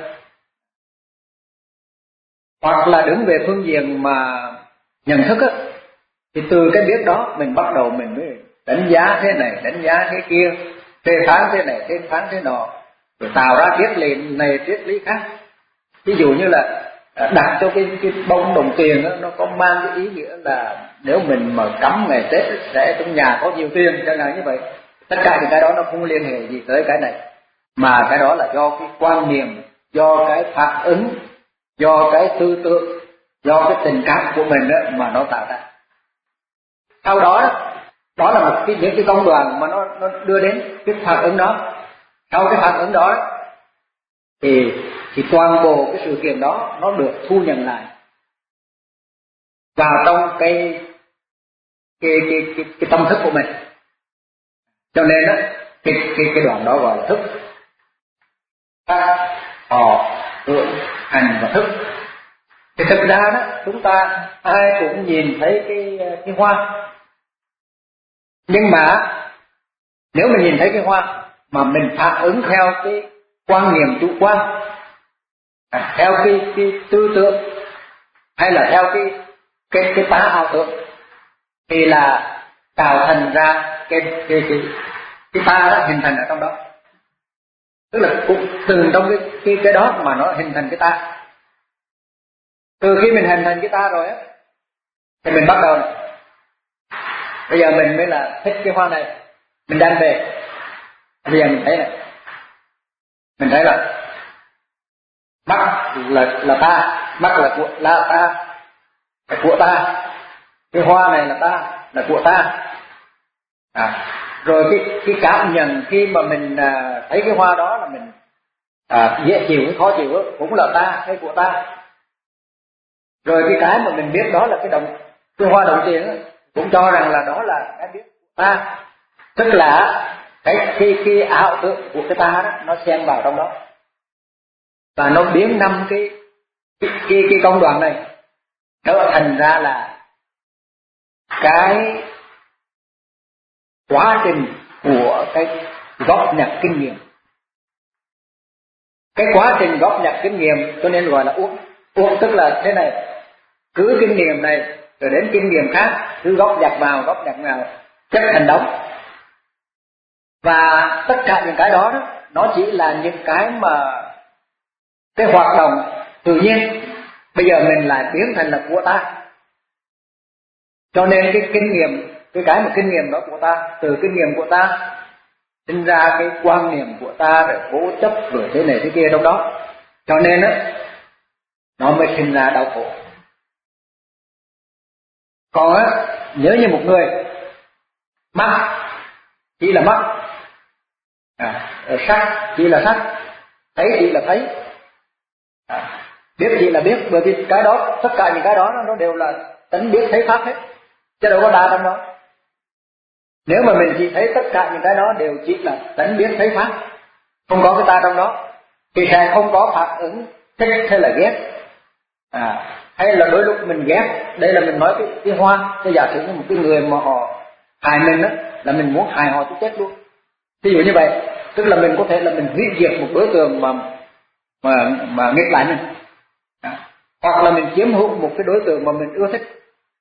Hoặc là đứng về phương diện mà nhận thức á, thì từ cái biết đó mình bắt đầu mình mới đánh giá thế này, đánh giá thế kia, phê phán thế này, phê phán thế nọ, rồi tạo ra triết lý này, triết lý khác. Ví dụ như là đặt cho cái cái bông đồng tiền đó, nó có mang cái ý nghĩa là nếu mình mà cắm ngày Tết sẽ trong nhà có nhiều tiền, chẳng hạn như vậy. Tất cả những cái đó nó không liên hệ gì tới cái này, mà cái đó là do cái quan niệm, do cái phản ứng, do cái tư tưởng, do cái tình cảm của mình đó mà nó tạo ra. Sau đó đó là một cái những cái công đoạn mà nó nó đưa đến cái phản ứng đó. Sau cái phản ứng đó thì thì toàn bộ cái sự kiện đó nó được thu nhận lại vào trong cái cái cái cái, cái tâm thức của mình. Cho nên đó, cái cái cái đoạn đó gọi là thức. Ta, họ, tưởng, hành và thức. Thì thực ra đó chúng ta ai cũng nhìn thấy cái cái hoa, nhưng mà nếu mình nhìn thấy cái hoa mà mình phản ứng theo cái quan niệm chủ quan, theo cái cái tư tưởng, hay là theo cái cái cái tá ảo tưởng, thì là tạo thành ra cái cái cái cái ta đó hình thành ở trong đó. Tức là cũng từ trong cái cái cái đó mà nó hình thành cái ta. Từ khi mình hình thành cái ta rồi á, thì mình bắt đầu này. Bây giờ mình mới là thích cái hoa này, mình đem về. Bây giờ mình thấy này, mình thấy là mắt là là ta, mắt là của là ta, là của ta. Cái hoa này là ta, là của ta. À, rồi cái cái cảm nhận khi mà mình à, thấy cái hoa đó là mình à, dễ chịu hay khó chịu cũng là ta hay của ta. Rồi cái cái mà mình biết đó là cái đồng cái hoa đồng tiền đó, cũng cho rằng là đó là cái biết của ta. Tức là cái khi khi ảo tưởng của cái ta đó nó xen vào trong đó và nó biến năm cái cái cái, cái công đoạn này nó thành ra là cái quá trình của cái góp nhặt kinh nghiệm. Cái quá trình góp nhặt kinh nghiệm cho nên gọi là uống. Uống tức là thế này, cứ kinh nghiệm này rồi đến kinh nghiệm khác, cứ góp nhặt vào, góp nhặt vào, chất thành đống. Và tất cả những cái đó, đó nó chỉ là những cái mà cái hoạt động tự nhiên, bây giờ mình lại biến thành là của ta. Cho nên cái kinh nghiệm, cái cái mà kinh nghiệm đó của ta, từ kinh nghiệm của ta sinh ra cái quan niệm của ta, rồi cố chấp, rồi thế này thế kia trong đó. Cho nên á, nó mới sinh ra đau khổ. Còn á, nếu như một người mắt chỉ là mắt, à, sắc chỉ là sắc, thấy chỉ là thấy, à, biết chỉ là biết, bởi vì cái đó, tất cả những cái đó nó đều là tánh biết thấy pháp hết, chứ đâu có đa trong đó. Nếu mà mình chỉ thấy tất cả những cái đó đều chỉ là tánh biết thấy pháp, không có cái ta trong đó, thì sẽ không có phản ứng thích hay là ghét, à, hay là đôi lúc mình ghét. Đây là mình nói cái, cái hoa, cái giả sử như một cái người mà họ hại mình đó, là mình muốn hại họ cho chết luôn. Ví dụ như vậy, tức là mình có thể là mình hủy diệt một đối tượng mà mà mà nghịch lại mình, à, hoặc là mình chiếm hữu một cái đối tượng mà mình ưa thích,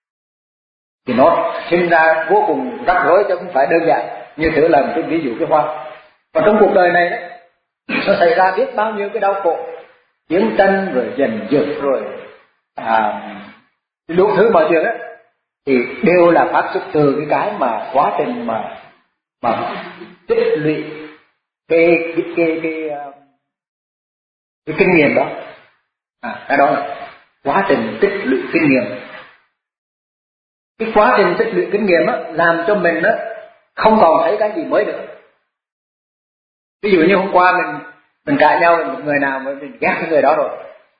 thì nó sinh ra vô cùng rắc rối chứ không phải đơn giản. Như thử làm cái ví dụ cái hoa. Và trong cuộc đời này đấy, nó xảy ra biết bao nhiêu cái đau khổ, chiến tranh rồi giành giật rồi à, đủ thứ mọi chuyện á, thì đều là phát xuất từ cái cái mà quá trình mà mà tích lũy cái cái cái cái, cái, cái kinh nghiệm đó. À, cái đó là quá trình tích lũy kinh nghiệm. Cái quá trình tích lũy kinh nghiệm á, làm cho mình á không còn thấy cái gì mới nữa. Ví dụ như hôm qua mình mình cãi nhau với một người nào mà mình ghét cái người đó rồi,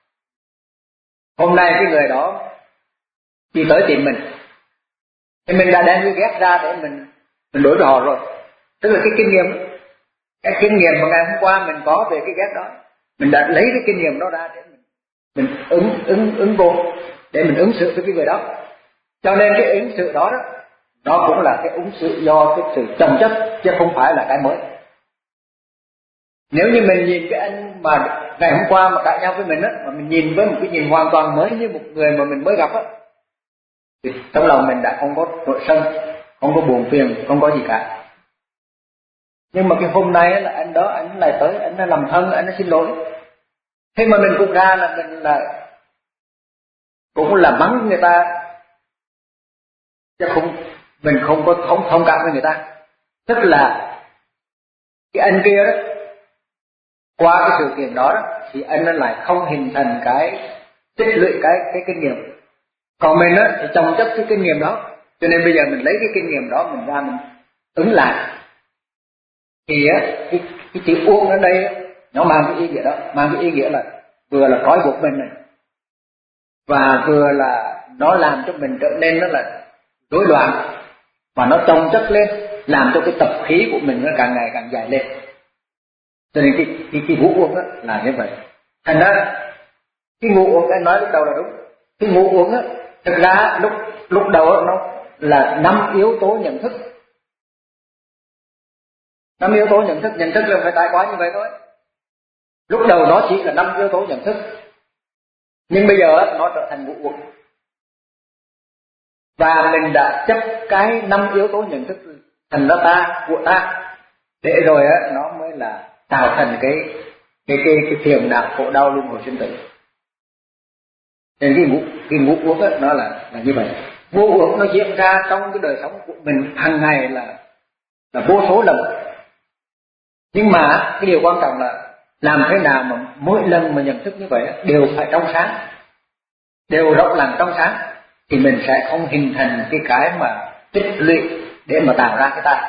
hôm nay cái người đó đi tới tìm mình, thì mình đã đem cái ghét ra để mình mình đối với họ rồi. Tức là cái kinh nghiệm, cái kinh nghiệm mà ngày hôm qua mình có về cái ghét đó, mình đã lấy cái kinh nghiệm đó ra để mình mình ứng ứng ứng vô, để mình ứng xử với cái người đó. Cho nên cái ứng xử đó, đó nó cũng là cái ứng xử do cái sự chồng chất, chứ không phải là cái mới. Nếu như mình nhìn cái anh mà ngày hôm qua mà cãi nhau với mình á, mà mình nhìn với một cái nhìn hoàn toàn mới như một người mà mình mới gặp á, thì trong lòng mình đã không có nội sân, không có buồn phiền, không có gì cả. Nhưng mà cái hôm nay là anh đó, anh lại tới, anh đã làm thân, anh đã xin lỗi. Thế mà mình cũng ra là mình là cũng là mắng người ta, chứ không, mình không có thông thông cảm với người ta. Tức là cái anh kia đó, qua cái sự kiện đó, đó thì anh lại không hình thành cái tích lũy cái cái kinh nghiệm. Còn mình á thì chồng chất cái kinh nghiệm đó, cho nên bây giờ mình lấy cái kinh nghiệm đó mình ra mình ứng lại. Thì á cái, cái chữ uống ở đây nó mang cái ý nghĩa đó, mang cái ý nghĩa là vừa là trói buộc mình này, và vừa là nó làm cho mình trở nên nó là rối loạn, và nó chồng chất lên, làm cho cái tập khí của mình nó càng ngày càng dài lên. Cho nên cái cái, cái ngũ uống á là như vậy. Thành ra cái ngũ uống anh nói lúc đầu là đúng. Cái ngũ uống á thực ra lúc lúc đầu á, nó là năm yếu tố nhận thức. Năm yếu tố nhận thức, nhận thức là phải trải qua như vậy thôi. Lúc đầu nó chỉ là năm yếu tố nhận thức, nhưng bây giờ á, nó trở thành ngũ uống. Và mình đã chấp cái năm yếu tố nhận thức thành nó ta, của ta, để rồi á nó mới là tạo thành cái cái cái cái phiền não khổ đau luân hồi sinh tử. Nên cái ngũ cái ngũ uống á nó là là như vậy. Ngũ uống nó diễn ra trong cái đời sống của mình hàng ngày là là vô số lần. Nhưng mà cái điều quan trọng là làm thế nào mà mỗi lần mà nhận thức như vậy đều phải trong sáng, đều rộng lặng trong sáng, thì mình sẽ không hình thành cái cái mà tích lũy để mà tạo ra cái ta.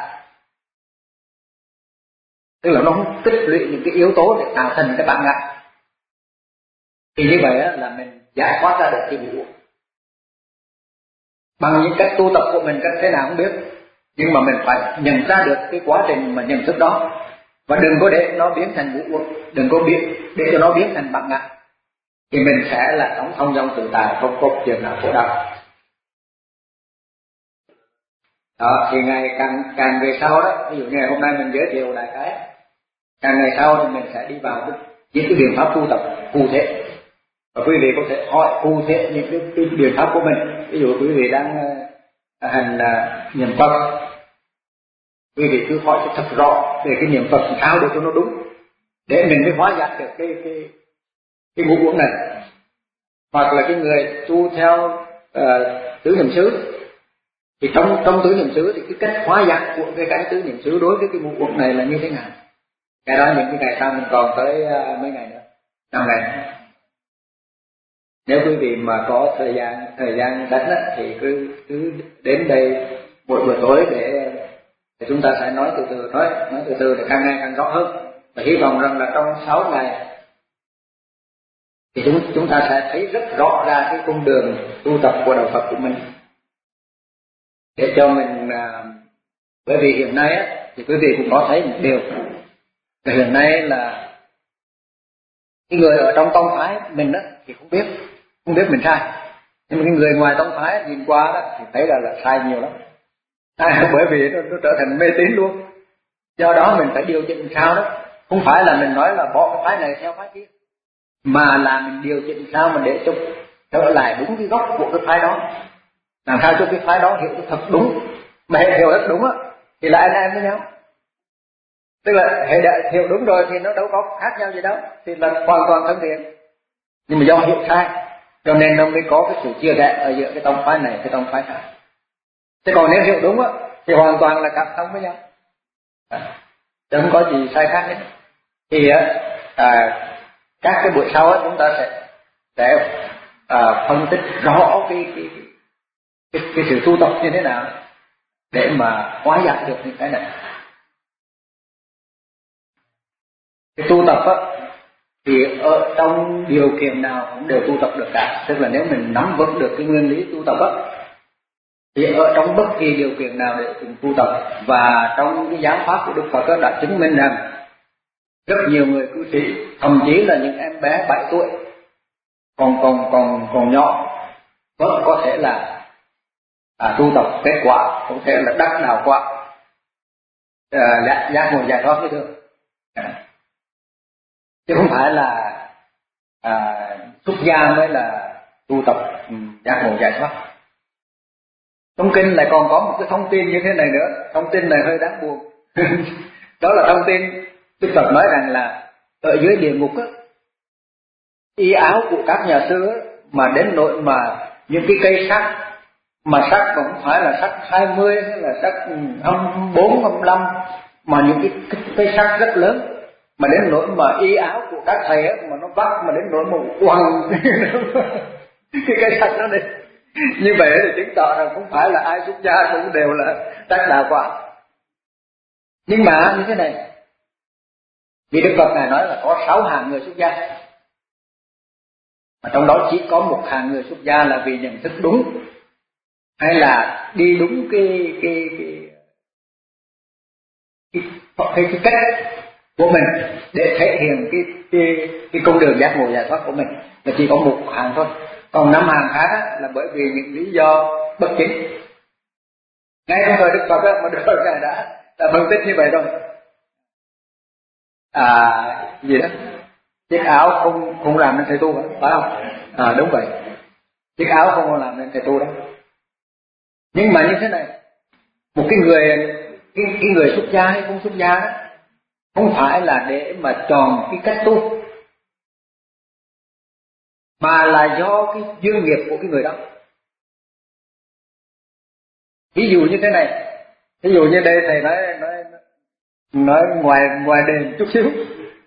Tức là nó không tích lũy những cái yếu tố để tạo thành cái bản ngã. Thì như vậy là mình giải thoát ra được cái ngũ uống. Bằng những cách tu tập của mình cách thế nào không biết, nhưng mà mình phải nhận ra được cái quá trình mà nhận thức đó, và đừng có để nó biến thành ngũ uống, đừng có biến để cho nó biến thành bản ngã, thì mình sẽ là sống thông dong tự tại, không có chuyện nào khổ đau. Đó, thì ngày càng càng về sau đó, ví dụ như ngày hôm nay mình giới thiệu lại cái, càng ngày sau thì mình sẽ đi vào những cái biện pháp tu tập cụ thể, và quý vị có thể hỏi cụ thể những cái, cái biện pháp của mình. Ví dụ quý vị đang uh, hành uh, niệm Phật, quý vị cứ hỏi cho thật rõ về cái niệm Phật sao để cho nó đúng, để mình mới hóa giải được cái cái cái ngũ uẩn này. Hoặc là cái người tu theo uh, tứ niệm xứ, thì trong trong tứ niệm xứ thì cái cách hóa giải của cái cái tứ niệm xứ đối với cái ngũ uẩn này là như thế nào? Cái đó những cái ngày sau mình còn tới uh, mấy ngày nữa, năm ngày. Nếu quý vị mà có thời gian thời gian rảnh á, thì cứ cứ đến đây buổi buổi tối để, để chúng ta sẽ nói từ từ, nói nói từ từ để càng ngày càng rõ hơn. Và hy vọng rằng là trong sáu ngày thì chúng chúng ta sẽ thấy rất rõ ra cái con đường tu tập của đạo Phật của mình, để cho mình uh, bởi vì hiện nay á, thì quý vị cũng có thấy một điều là hiện nay là cái người ở trong tông phái mình đó thì không biết không biết mình sai, nhưng mà cái người ngoài tông phái nhìn qua đó thì thấy là là sai nhiều lắm. À, bởi vì nó, nó trở thành mê tín luôn. Do đó mình phải điều chỉnh sao đó, không phải là mình nói là bỏ cái phái này theo phái kia, mà là mình điều chỉnh sao mà để cho trở lại đúng cái gốc của cái phái đó, làm sao cho cái phái đó hiểu thật đúng. Mà hệ hiểu rất đúng á thì là anh em với nhau, tức là hệ hiểu đúng rồi thì nó đâu có khác nhau gì đâu, thì là hoàn toàn thân thiện. Nhưng mà do hiểu sai cho nên nó mới có cái sự chia rẽ ở giữa cái tông phái này cái tông phái khác. Thế còn nếu hiểu đúng á thì hoàn toàn là cảm thông với nhau, à, chứ không có gì sai khác hết. Thì à, các cái buổi sau á chúng ta sẽ sẽ à, phân tích rõ cái cái, cái cái sự tu tập như thế nào để mà hóa giải được những cái này. Cái tu tập á thì ở trong điều kiện nào cũng đều tu tập được cả, tức là nếu mình nắm vững được cái nguyên lý tu tập á thì ở trong bất kỳ điều kiện nào để cùng tu tập. Và trong cái giáo pháp của Đức Phật đó đã chứng minh rằng rất nhiều người cư sĩ, thậm chí là những em bé bảy tuổi còn còn còn còn nhỏ vẫn có thể là à, tu tập kết quả, có thể là đắc đạo quả, à, giác ngộ giải thoát như thường, à, chứ không phải là à, xuất gia mới là tu tập giác ngộ giải thoát. Trong kinh lại còn có một cái thông tin như thế này nữa, thông tin này hơi đáng buồn. Đó là thông tin Đức Phật nói rằng là ở dưới địa ngục á, y áo của các nhà sư á, mà đến nỗi mà những cái cây sắt mà sắt cũng không phải là sắt hai mươi hay là sắt hai mươi bốn, hai mươi lăm, mà những cái, cái cây sắt rất lớn, mà đến nỗi mà y áo của các thầy á, mà nó vắt mà đến nỗi mà quăng cái cây sắt nó đi. Như vậy thì chứng tỏ rằng không phải là ai xuất gia cũng đều là đắc đạo quả. Nhưng mà như thế này, vì Đức Phật này nói là có sáu hạng người xuất gia, mà trong đó chỉ có một hạng người xuất gia là vì nhận thức đúng, hay là đi đúng cái cái cái cái, cái, cái cách của mình để thể hiện cái cái cái con đường giác ngộ giải thoát của mình, là chỉ có một hạng thôi. Còn năm hàng khác á, là bởi vì những lý do bất chính. Ngay trong thời Đức Phật á, mà Đức Phật này đã đã phân tích như vậy rồi. À gì đó, chiếc áo không không làm nên thầy tu, phải không? À đúng vậy, chiếc áo không làm nên thầy tu đó. Nhưng mà như thế này, một cái người cái, cái người xuất gia hay không xuất gia đó, không phải là để mà chọn cái cách tu, mà là do cái duyên nghiệp của cái người đó. Ví dụ như thế này, ví dụ như đây thầy nói nói nói ngoài ngoài đề chút xíu.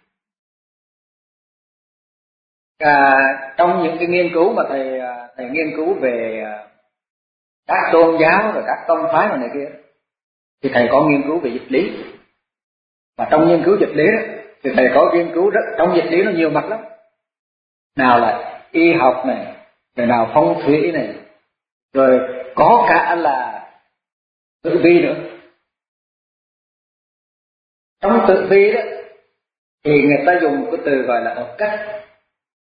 À, trong những cái nghiên cứu mà thầy thầy nghiên cứu về các tôn giáo rồi các tông phái này kia, thì thầy có nghiên cứu về dịch lý. Và trong nghiên cứu dịch lý đó, thì thầy có nghiên cứu rất, trong dịch lý nó nhiều mặt lắm. Nào là y học này, rồi nào phong thủy này, rồi có cả là tử vi nữa. Trong tử vi đó thì người ta dùng một cái từ gọi là hợp cách,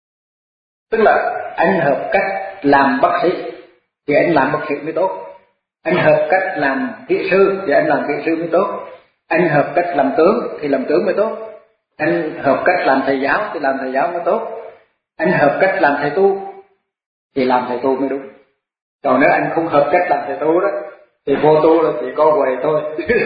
tức là anh hợp cách làm bác sĩ thì anh làm bác sĩ mới tốt. Anh hợp cách làm kỹ sư thì anh làm kỹ sư mới tốt. Anh hợp cách làm tướng thì làm tướng mới tốt. Anh hợp cách làm thầy giáo thì làm thầy giáo mới tốt. Anh hợp cách làm thầy tu thì làm thầy tu mới đúng. Còn nếu anh không hợp cách làm thầy tu đó thì vô tu là chỉ có quầy thôi.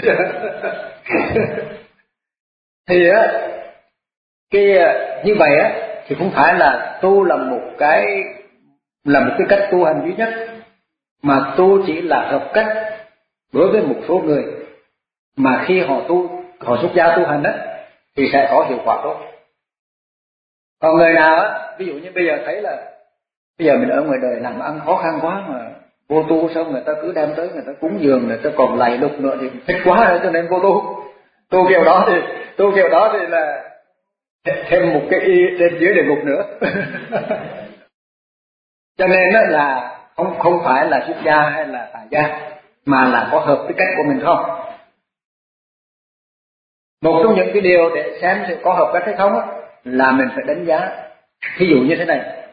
Thì á, cái như vậy á thì không phải là tu là một cái là một cái cách tu hành duy nhất, mà tu chỉ là hợp cách đối với một số người mà khi họ tu, họ xuất gia tu hành á thì sẽ có hiệu quả tốt. Còn người nào á, ví dụ như bây giờ thấy là bây giờ mình ở ngoài đời làm ăn khó khăn quá mà vô tu, xong người ta cứ đem tới người ta cúng dường, người ta còn lạy lục nữa thì thích quá rồi cho nên vô tu. Tu kiểu đó thì tu kiểu đó thì là thêm một cái y trên dưới địa ngục nữa. Cho nên đó là không không phải là xuất gia hay là tại gia, mà là có hợp với cách của mình không. Một trong những cái điều để xem sẽ có hợp cách hay không á, là mình phải đánh giá. Ví dụ như thế này,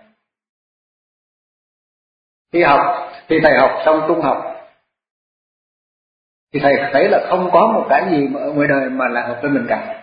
khi học thì thầy học xong trung học thì thầy thấy là không có một cái gì mà ở ngoài đời mà là hợp với mình cả.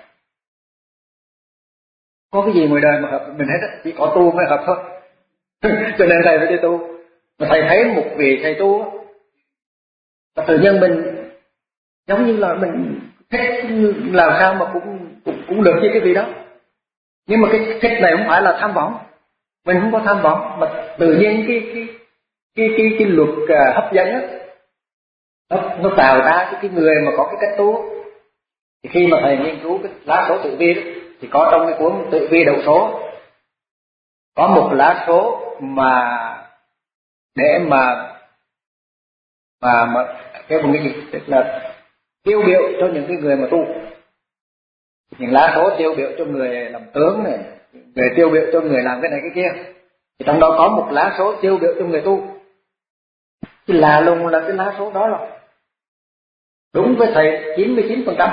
Có cái gì ngoài đời mà hợp với mình hết á, chỉ có tu mới hợp thôi. Cho nên thầy phải đi tu. Mà thầy thấy một vị thầy tu á, và tự nhiên mình giống như là mình thích làm sao mà cũng cũng, cũng được như cái vị đó. Nhưng mà cái thích này không phải là tham vọng, mình không có tham vọng, mà tự nhiên cái cái cái cái, cái luật uh, hấp dẫn á, nó, nó tạo ra cái, cái người mà có cái cách tu. Thì khi mà thầy nghiên cứu cái lá số tử vi đó, thì có trong cái cuốn tử vi đậu số có một lá số mà để mà mà mà cái một cái gì tức là tiêu biểu cho những cái người mà tu. Những lá số tiêu biểu cho người làm tướng này, người tiêu biểu cho người làm cái này cái kia, thì trong đó có một lá số tiêu biểu cho người tu. Thì lạ lùng là cái lá số đó là đúng với thầy chín mươi chín phần trăm.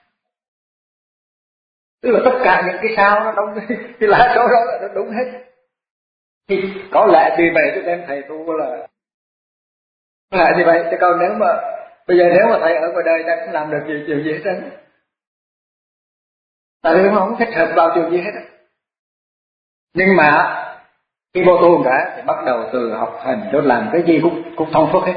Tức là tất cả những cái sao nó đúng cái lá số đó là nó đúng hết. Thì có lẽ vì vậy cho nên thầy tu là là như vậy. Chứ còn nếu mà bây giờ nếu mà thầy ở ngoài đời ta cũng làm được gì chuyện gì hết trơn, tại vì không thích hợp vào chuyện gì hết. Nhưng mà khi vô tu cả thì bắt đầu từ học hành cho làm cái gì cũng cũng thông suốt hết.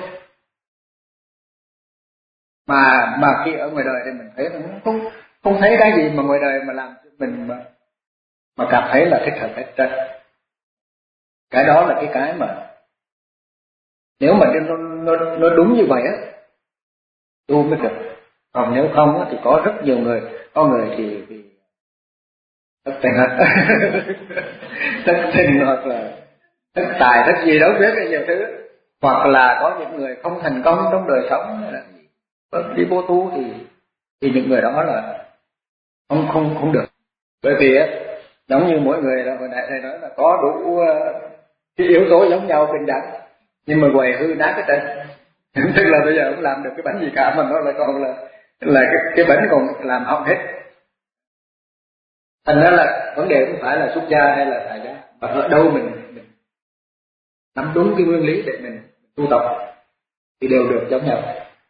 Mà mà khi ở ngoài đời thì mình thấy không không, không thấy cái gì mà ngoài đời mà làm cho mình mà mà cảm thấy là thích hợp hết trơn. Cái đó là cái cái mà nếu mà nó nó nó đúng như vậy á, tu mới được. Còn nếu không á, thì có rất nhiều người, có người thì thì thất tình hết, thất tình hoặc là thất tài, thất gì đó biết cái nhiều thứ, hoặc là có những người không thành công trong đời sống, đi vô tu thì thì những người đó là không không không được. Bởi vì á, giống như mỗi người là hồi nãy thầy nói là có đủ cái yếu tố giống nhau bình đẳng, nhưng mà quầy hư nát cái trên. Tức là bây giờ không làm được cái bánh gì cả, mà nó lại còn là là cái, cái bánh còn làm hỏng hết. Thành ra là vấn đề không phải là xuất gia hay là tại gia, mà ở đâu mình, mình nắm đúng cái nguyên lý để mình tu tập thì đều được giống nhau.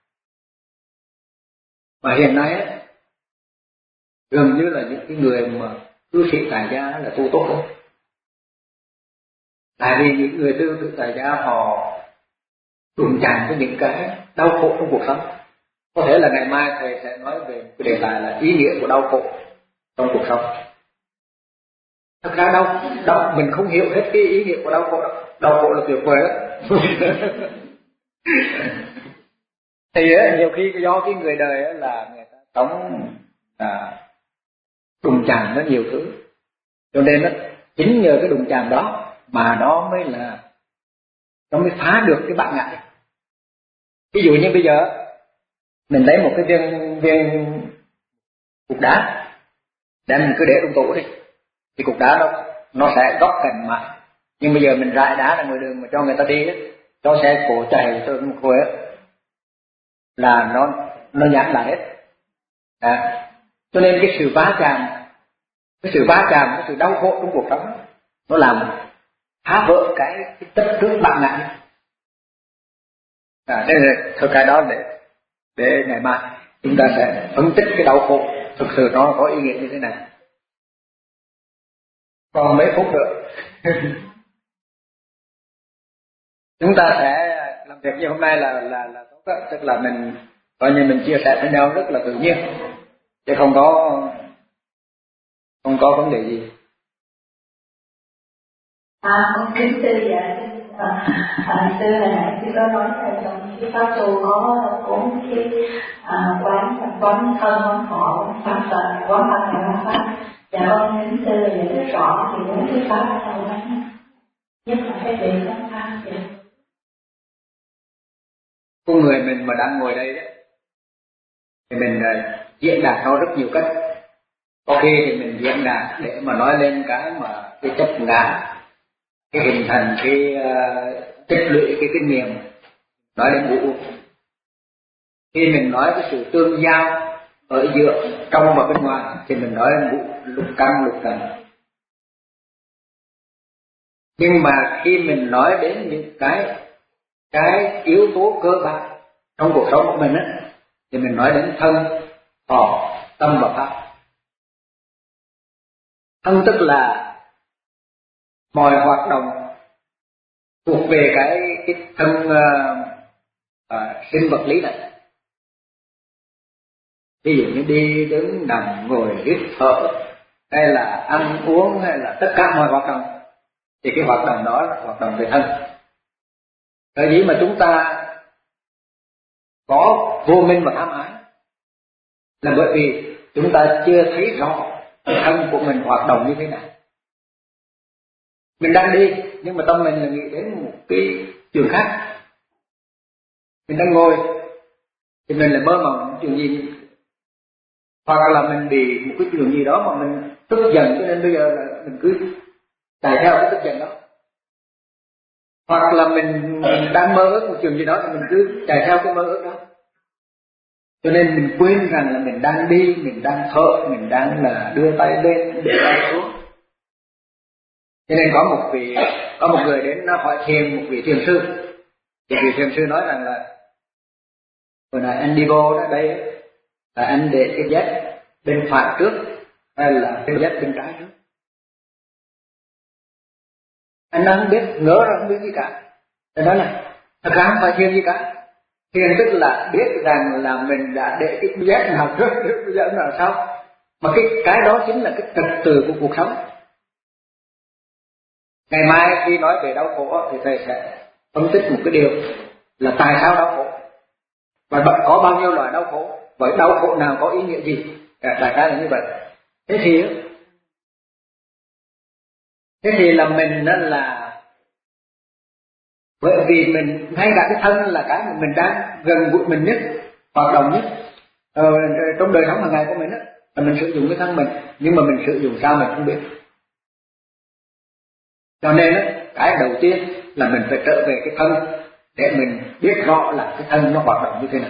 Mà hiện nay á, gần như là những cái người mà cư sĩ tại gia là tu tốt hơn. Tại vì những người tư tự tại gia họ đụng chạm với những cái đau khổ trong cuộc sống. Có thể là ngày mai thầy sẽ nói về cái đề tài là ý nghĩa của đau khổ trong cuộc sống. Thật ra đau, đau mình không hiểu hết cái ý nghĩa của đau khổ. Đau khổ là tuyệt vời đó. Thì á, nhiều khi do cái người đời á, là người ta sống à, đụng chạm với nhiều thứ, cho nên á, chính nhờ cái đụng chạm đó mà nó mới là nó mới phá được cái bản ngã. Ví dụ như bây giờ mình lấy một cái viên viên cục đá, đem mình cứ để trong tủ đi, thì cục đá đó nó sẽ góc cạnh mãi. Nhưng bây giờ mình rải đá ra ngoài đường mà cho người ta đi ấy, cho xe cổ chạy cho một hồi ấy, là nó nó nhẵn lại hết. À, cho nên cái sự va chạm, cái sự va chạm, cái sự đau khổ trong cuộc sống nó làm phá vỡ cái, cái tất trước bản ngã. À, đây là thôi cái đó để để ngày mai chúng ta sẽ phân tích cái đau khổ thực sự nó có ý nghĩa như thế nào. Còn mấy phút nữa chúng ta sẽ làm việc như hôm nay là là là tốt đó, tức là mình coi như mình chia sẻ với nhau rất là tự nhiên, chứ không có không có vấn đề gì. À, con kính sư dạ, à, sư hồi nãy sư có nói là trong cái pháp tu có bốn cái à, quán quán thân quán thọ pháp và quán pháp và quán pháp. Dạ con kính sư là giải thích rõ thì bốn cái pháp sau đó nhất là cái gì quán pháp vậy. Con người mình mà đang ngồi đây đó, thì mình uh, diễn đạt nó rất nhiều cách. Có khi thì mình diễn đạt để mà nói lên cái mà cái chấp ngã, cái hình thành, cái uh, tích lũy cái kinh nghiệm, nói đến ngũ. Khi mình nói cái sự tương giao ở giữa trong và bên ngoài thì mình nói đến ngũ lục căn lục trần. Nhưng mà khi mình nói đến những cái cái yếu tố cơ bản trong cuộc sống của mình á, thì mình nói đến thân, thọ, tâm và pháp. Thân tức là mọi hoạt động thuộc về cái cái thân uh, uh, sinh vật lý này. Ví dụ như đi đứng nằm ngồi hít thở, hay là ăn uống, hay là tất cả mọi hoạt động, thì cái hoạt động đó là hoạt động về thân. Cái gì mà chúng ta có vô minh và tham ái là bởi vì chúng ta chưa thấy rõ cái thân của mình hoạt động như thế nào. Mình đang đi nhưng mà tâm mình là nghĩ đến một cái trường khác. Mình đang ngồi thì mình lại mơ mộng chuyện gì, hoặc là mình bị một cái chuyện gì đó mà mình tức giận, cho nên bây giờ là mình cứ chạy theo cái tức giận đó. Hoặc là mình, mình đang mơ ước một chuyện gì đó thì mình cứ chạy theo cái mơ ước đó. Cho nên mình quên rằng là mình đang đi, mình đang thở, mình đang là đưa tay lên, để tay xuống. Cho nên có một vị có một người đến hỏi thiền một vị thiền sư, thì vị thiền sư nói rằng là hồi nãy anh đi vô đó đây là anh để cái dép bên phải trước hay là cái dép bên trái trước? Anh đang không biết, ngỡ ra không biết gì cả. Anh nói là thật ra không phải thiền gì cả. Thiền tức là biết rằng là mình đã để cái dép nào trước, cái dép nào sau. Mà cái cái đó chính là cái trật tự của cuộc sống. Ngày mai khi nói về đau khổ thì thầy sẽ phân tích một cái điều là tại sao đau khổ và có bao nhiêu loại đau khổ, với đau khổ nào có ý nghĩa gì. Đại khái là như vậy. Thế thì thế thì là mình đó là bởi vì mình ngay cả cái thân là cái mà mình đang gần gũi mình nhất, hoạt động nhất ờ, trong đời sống hàng ngày của mình đó, là mình sử dụng cái thân mình, nhưng mà mình sử dụng sao mình không biết. Cho nên cái đầu tiên là mình phải trở về cái thân để mình biết rõ là cái thân nó hoạt động như thế nào.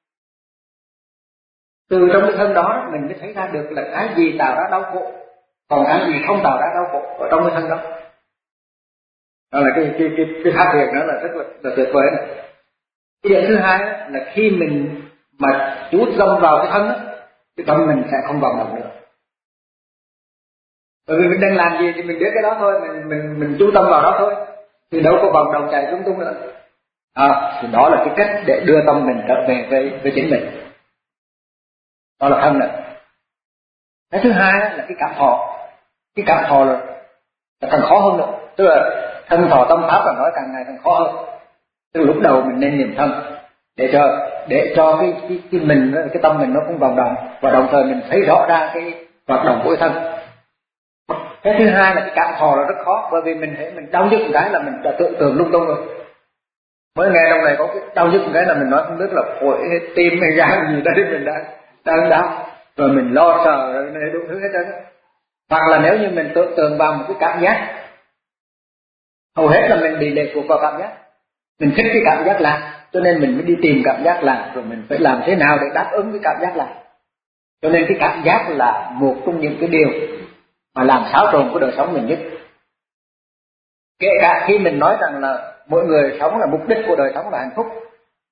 Từ trong cái thân đó mình mới thấy ra được là cái gì tạo ra đau khổ, còn cái gì không tạo ra đau khổ ở trong cái thân đó. Đó là cái cái cái cái phát hiện đó là rất là, là tuyệt vời này. Cái điểm thứ hai là khi mình mà chú tâm vào cái thân đó, cái tâm mình sẽ không vọng động nữa. Bởi vì mình đang làm gì thì mình biết cái đó thôi, mình mình mình chú tâm vào đó thôi, thì đâu có vòng đầu chạy lung tung nữa. À, thì đó là cái cách để đưa tâm mình trở về với với chính mình. Đó là thân này. Cái thứ hai là cái cảm thọ. Cái cảm thọ là, là càng khó hơn nữa. Tức là thân thọ tâm pháp là nói càng ngày càng khó hơn. Tức là lúc đầu mình nên niệm thân để cho để cho cái cái, cái mình cái tâm mình nó cũng vòng động, và đồng thời mình thấy rõ ra cái hoạt động của cái thân. Cái thứ hai là cái cảm thọ là rất khó, bởi vì mình thấy mình đau nhức một cái là mình đã tưởng tượng lung tung rồi. Mới nghe trong này có cái đau nhức một cái là mình nói không biết là phổi hay tim hay gan gì đấy mình đang đang đau, rồi mình lo sợ rồi này đủ thứ hết trơn. Hoặc là nếu như mình tưởng tượng vào một cái cảm giác, hầu hết là mình bị lệ thuộc vào cảm giác, mình thích cái cảm giác làm, cho nên mình mới đi tìm cảm giác làm, rồi mình phải làm thế nào để đáp ứng cái cảm giác làm. Cho nên cái cảm giác là một trong những cái điều mà làm xáo trộn của đời sống mình nhất. Kể cả khi mình nói rằng là mỗi người sống là mục đích của đời sống là hạnh phúc,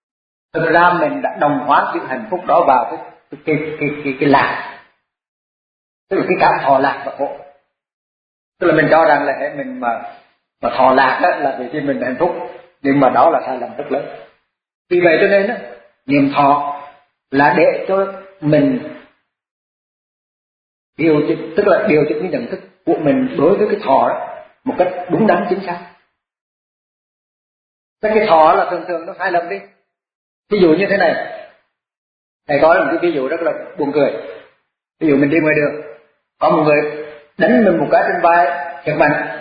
thực ra mình đã đồng hóa sự hạnh phúc đó vào cái cái cái cái, cái, cái lạc, tức là cái cảm thọ lạc và khổ. Tức là mình cho rằng là mình mà mà thọ lạc đó là vì khi mình hạnh phúc, nhưng mà đó là sai lầm rất lớn. Vì vậy cho nên đó, niệm thọ là để cho mình điều chỉnh, tức là điều chỉnh cái nhận thức của mình đối với cái thọ đó một cách đúng đắn chính xác. Cái thọ là thường thường nó sai lầm đi. Ví dụ như thế này, thầy có một cái ví dụ rất là buồn cười. Ví dụ mình đi ngoài đường, có một người đánh mình một cái trên vai thiệt mạnh.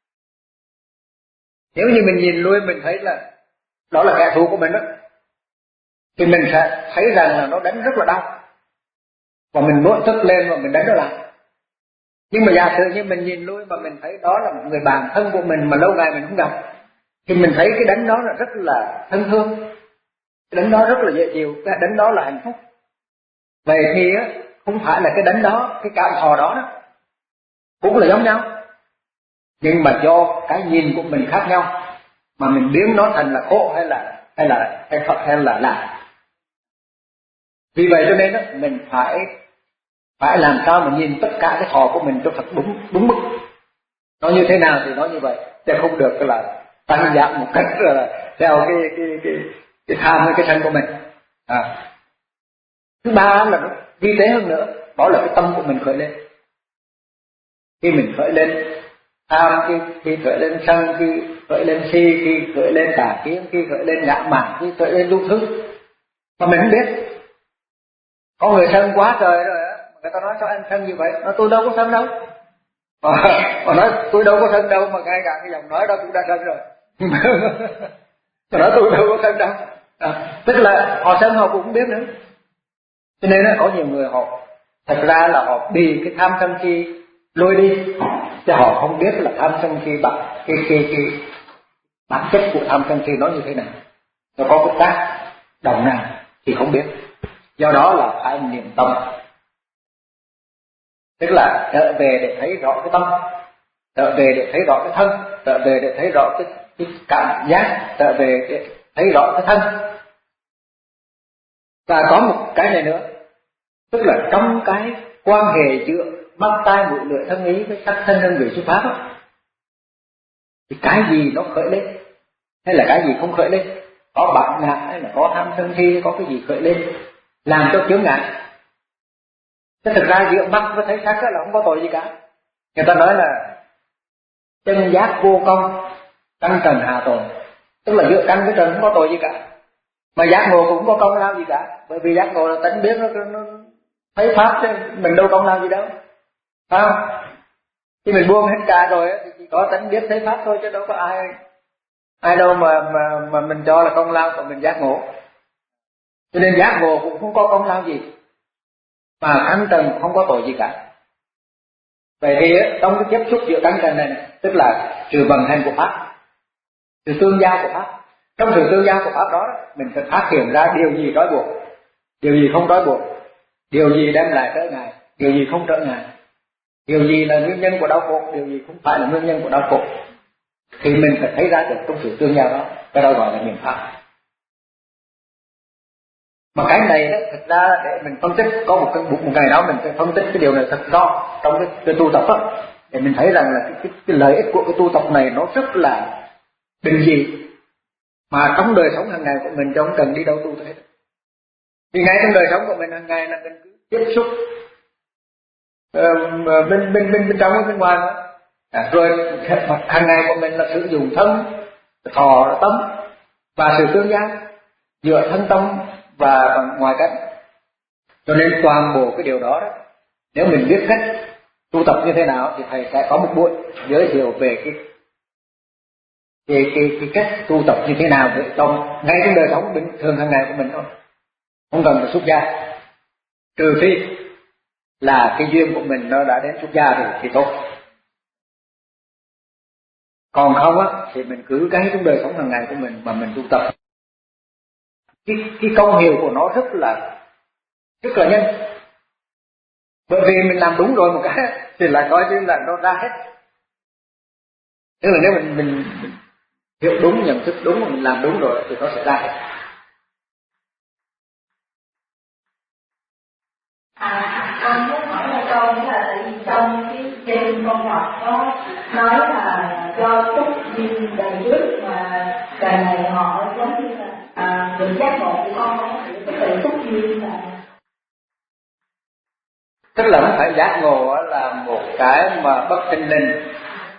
Nếu như mình nhìn lui mình thấy là đó là kẻ thù của mình đó, thì mình sẽ thấy rằng là nó đánh rất là đau, và mình muốn tức lên và mình đánh nó lại. Nhưng mà giả sử như mình nhìn lui mà mình thấy đó là một người bạn thân của mình mà lâu ngày mình không gặp, thì mình thấy cái đánh đó là rất là thân thương, cái đánh đó rất là dễ chịu, cái đánh đó là hạnh phúc. Vậy thì á, không phải là cái đánh đó, cái cảm thọ đó, đó cũng là giống nhau, nhưng mà do cái nhìn của mình khác nhau mà mình biến nó thành là khổ hay là hay là hay là, hay là lạc. Vì vậy cho nên đó, mình phải phải làm sao mà nhìn tất cả cái thọ của mình cho thật đúng đúng mức. Nó như thế nào thì nó như vậy, chứ không được là tăng giảm một cách là theo cái cái cái cái tham hay cái sân của mình. À. Thứ ba là nó vi tế hơn nữa, đó là cái tâm của mình khởi lên. Khi mình khởi lên tham, khi, khi khởi lên sân, khi khởi lên si, khi khởi lên tà kiến, khi khởi lên ngã mạn, khi khởi lên đủ thứ mà mình không biết. Có người sân quá trời rồi á, người ta nói sao anh sân như vậy, nói tôi đâu có sân đâu, mà, mà nói tôi đâu có sân đâu, mà ngay cả cái giọng nói đó cũng đã sân rồi. Mà nói tôi đâu có sân đâu. À, tức là họ sân họ cũng không biết nữa. Cho nên là có nhiều người họ thật ra là họ bị cái tham sân si lôi đi, chứ họ không biết là tham sân si bản cái cái cái bản chất của tham sân si nó như thế nào, nó có cái tác động nào thì không biết. Do đó là phải niệm tâm, tức là trở về để thấy rõ cái tâm, trở về để thấy rõ cái thân, trở về để thấy rõ cái, cái cảm giác, trở về để thấy rõ cái thân. Và có một cái này nữa, tức là trong cái quan hệ giữa mắt tai mũi lưỡi thân ý với sắc thân thân vị xuất pháp đó, thì cái gì nó khởi lên hay là cái gì không khởi lên, có bản ngã hay là có tham sân si, có cái gì khởi lên làm cho chướng ngại. Thế thực ra giữa mắt với thấy sắc là không có tội gì cả. Người ta nói là chân giác vô công, căn trần hạ tội, tức là giữa căn với trần không có tội gì cả, mà giác ngộ cũng không có công lao gì cả, bởi vì giác ngộ là tánh biết nó, nó thấy pháp chứ mình đâu công lao gì đâu, phải không? Khi mình buông hết cả rồi thì chỉ có tánh biết thấy pháp thôi, chứ đâu có ai ai đâu mà mà mà mình cho là công lao của mình giác ngộ. Cho nên giác ngộ cũng không có công lao gì, mà căn trần không có tội gì cả. Vậy thì trong cái tiếp xúc giữa căn trần này, tức là sự vận hành của pháp, sự tương giao của pháp. Trong sự tương giao của pháp đó, mình phải phát hiện ra điều gì trói buộc, điều gì không trói buộc, điều gì đem lại trở ngại, điều gì không trở ngại, điều gì là nguyên nhân của đau khổ, điều gì không phải là nguyên nhân của đau khổ. Thì mình phải thấy ra được trong sự tương giao đó, cái đó gọi là niệm pháp. Mà cái này đó, thật ra để mình phân tích, có một cái một ngày đó mình sẽ phân tích cái điều này thật rõ trong cái, cái tu tập đó, để mình thấy rằng là cái, cái, cái lợi ích của cái tu tập này nó rất là bình dị, mà trong đời sống hàng ngày của mình không cần đi đâu tu thế. Vì ngay trong đời sống của mình hàng ngày là mình cứ tiếp xúc uh, bên bên bên bên trong và bên ngoài đó. À, rồi hàng ngày của mình là sử dụng thân, thọ, tâm và sự tương giao giữa thân tâm và ngoài cách. Cho nên toàn bộ cái điều đó, đó nếu mình biết cách tu tập như thế nào thì thầy sẽ có một buổi giới thiệu về cái cái cái, cái cách tu tập như thế nào để trong ngay trong đời sống bình thường hàng ngày của mình thôi, không cần phải xuất gia, trừ khi là cái duyên của mình nó đã đến xuất gia thì thì tốt. Còn không á thì mình cứ cái trong đời sống hàng ngày của mình mà mình tu tập, cái cái công hiệu của nó rất là rất là nhanh, bởi vì mình làm đúng rồi một cái thì là coi như là nó ra hết. Tức là nếu mình mình, mình hiểu đúng, nhận thức đúng, mà mình làm đúng rồi thì nó sẽ ra hết. À, con muốn hỏi là con là tại vì trong cái kinh con đọc có nói là do túc duyên đời trước mà đời này họ giống như là à, được giác ngộ của con không có tự túc duyên là tức là không phải giác ngộ là một cái mà bất thình lình,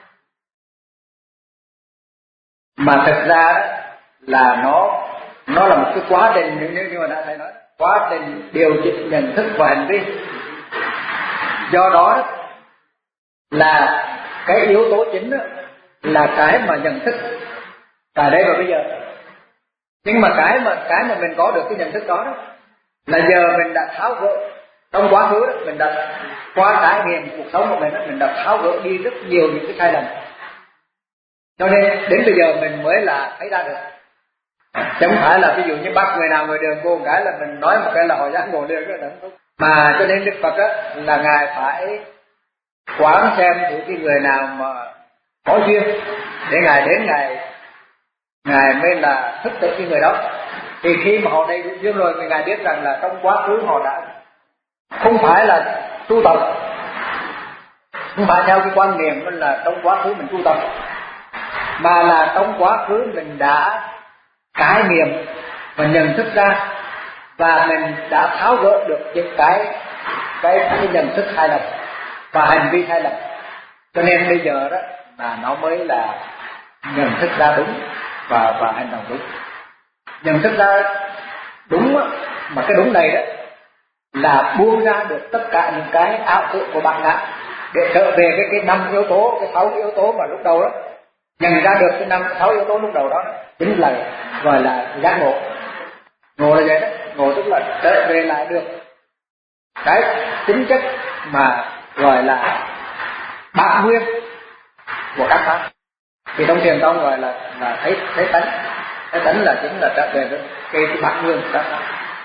mà thực ra là nó nó là một cái quá trình, nếu như mà đã thầy nói quá trình điều chỉnh nhận thức và hành vi. Do đó là cái yếu tố chính là cái mà nhận thức tại đây và bây giờ. Nhưng mà cái mà cái mà mình có được cái nhận thức đó, đó là giờ mình đã tháo gỡ trong quá khứ đó, mình đã qua trải nghiệm cuộc sống của mình đó, mình đã tháo gỡ đi rất nhiều những cái sai lầm, cho nên đến bây giờ mình mới là thấy ra được. Chứ không phải là ví dụ như bắt người nào người đường cô một cái là mình nói một cái là họ giác ngộ liền cái là không. Mà cho nên Đức Phật á là ngài phải quán xem thử cái người nào mà có duyên để ngài đến ngài ngài mới là thức tỉnh cái người đó. Thì khi mà họ đầy đủ duyên rồi thì ngài biết rằng là trong quá khứ họ đã không phải là tu tập, không phải theo cái quan niệm là trong quá khứ mình tu tập, mà là trong quá khứ mình đã trải nghiệm và nhận thức ra, và mình đã tháo gỡ được những cái cái, cái nhận thức sai lầm và hành vi sai lầm. Cho nên bây giờ đó là nó mới là nhận thức ra đúng và và hành động đúng. Nhận thức ra đúng đó, mà cái đúng này đó là buông ra được tất cả những cái ảo tưởng của bạn ngã để trở về cái cái năm yếu tố, cái sáu yếu tố mà lúc đầu đó, nhận ra được cái năm sáu yếu tố lúc đầu đó chính là gọi là giác ngộ. Ngộ là vậy đó, ngộ tức là trở về lại được cái tính chất mà gọi là bản nguyên của các pháp. Thì trong thiền tông gọi là là thấy thấy tánh, thấy tánh là chính là trở về được cái, cái bản nguyên của các pháp.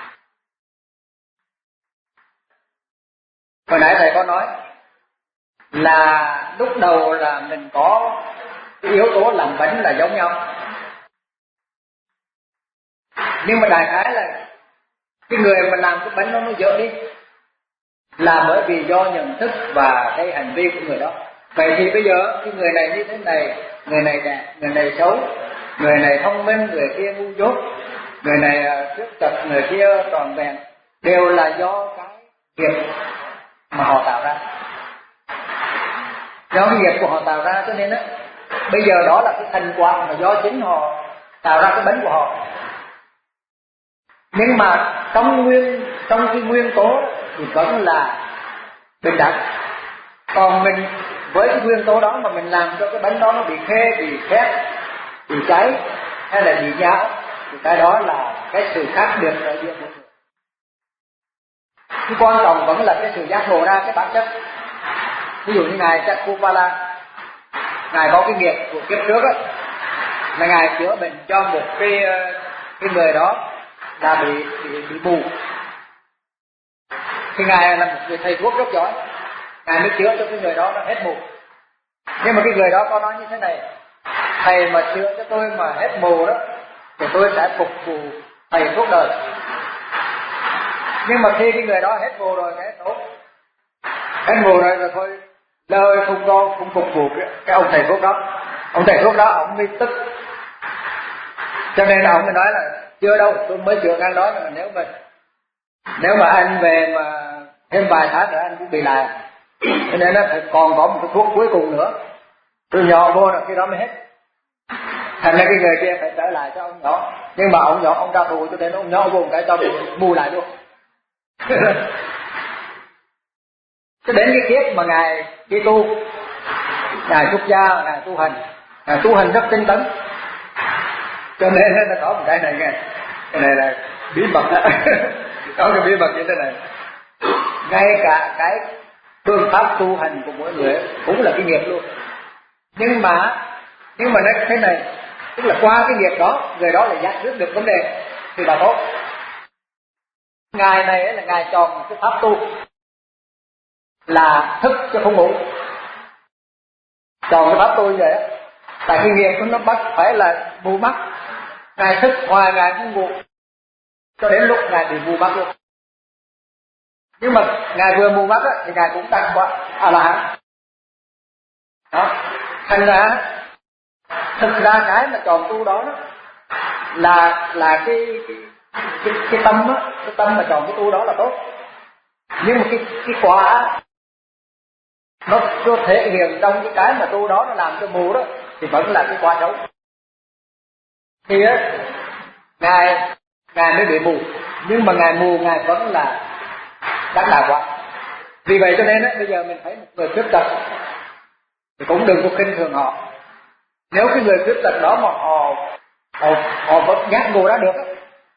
Hồi nãy thầy có nói là lúc đầu là mình có cái yếu tố làm bánh là giống nhau, nhưng mà đại khái là cái người mà làm cái bánh nó nó dở đi là bởi vì do nhận thức và cái hành vi của người đó. Vậy thì bây giờ cái người này như thế này, người này đẹp, người này xấu, người này thông minh, người kia ngu dốt, người này khuyết tật, người kia tròn vẹn, đều là do cái nghiệp mà họ tạo ra, do cái nghiệp của họ tạo ra. Cho nên á bây giờ đó là cái thành quả mà do chính họ tạo ra cái bánh của họ. Nhưng mà trong nguyên trong cái nguyên tố thì vẫn là bình đẳng. Còn mình với cái nguyên tố đó mà mình làm cho cái bánh đó nó bị khê, bị khét, bị cháy hay là bị nhão, thì cái đó là cái sự khác biệt ở giữa một người. Cái quan trọng vẫn là cái sự giác ngộ ra cái bản chất. Ví dụ như ngài Chakupala, ngài có cái nghiệp của kiếp trước á, là ngài chữa bệnh cho một cái cái người đó là bị bị bị mù. Thì ngài là một người thầy thuốc rất giỏi, ngài mới chữa cho cái người đó nó hết mù. Nhưng mà cái người đó có nói như thế này: thầy mà chữa cho tôi mà hết mù đó thì tôi sẽ phục vụ thầy suốt đời. Nhưng mà khi cái người đó hết mù rồi cái tốt, hết mù rồi rồi thôi, lời không có không phục vụ cái, cái ông thầy thuốc đó. Ông thầy thuốc đó ông mới tức, cho nên ông mới nói là chưa đâu, tôi mới chữa ngang đó, nhưng mà nếu mà nếu mà anh về mà thêm vài tháng nữa anh cũng bị lại. Cho nên nó phải còn có một cái thuốc cuối cùng nữa, tôi nhỏ vô rồi khi đó mới hết. Thành ra cái người kia phải trở lại cho ông nhỏ, nhưng mà ông nhỏ ông ra thù cho nên ông nhỏ vô một cái cho bị mù lại luôn. Cho đến cái kiếp mà ngài đi tu, ngài xuất gia, ngài tu hành, ngài tu hành rất tinh tấn. Cho nên nó có một cái này nghe, cái này là bí mật đó. Có cái bí mật như thế này, ngay cả cái phương pháp tu hành của mỗi người cũng là cái nghiệp luôn. Nhưng mà nhưng mà nó thế này, tức là qua cái nghiệp đó, người đó là giải quyết được vấn đề thì là tốt. Ngài này là ngài chọn một cái pháp tu là thức chứ không ngủ. Chọn cái pháp tu như vậy á, tại cái nghiệp của nó bắt phải là mù mắt. Ngài thức hoài ngài không ngủ, cho đến lúc ngài bị mù mắt luôn. Nhưng mà ngài vừa mù mắt á, thì ngài cũng đắc quả A La Hán. Đó, thành ra thực ra cái mà chọn tu đó, đó là là cái cái cái, cái tâm á, cái tâm mà chọn cái tu đó là tốt. Nhưng mà cái cái quả nó nó thể hiện trong cái cái mà tu đó nó làm cho mù đó thì vẫn là cái quả xấu. Thì á, ngài ngài mới bị mù, nhưng mà ngài mù ngài vẫn là đắc đạo quả. Vì vậy cho nên á, bây giờ mình thấy một người khuyết tật thì cũng đừng có khinh thường họ. Nếu cái người khuyết tật đó mà họ họ họ vẫn giác ngộ đã được á,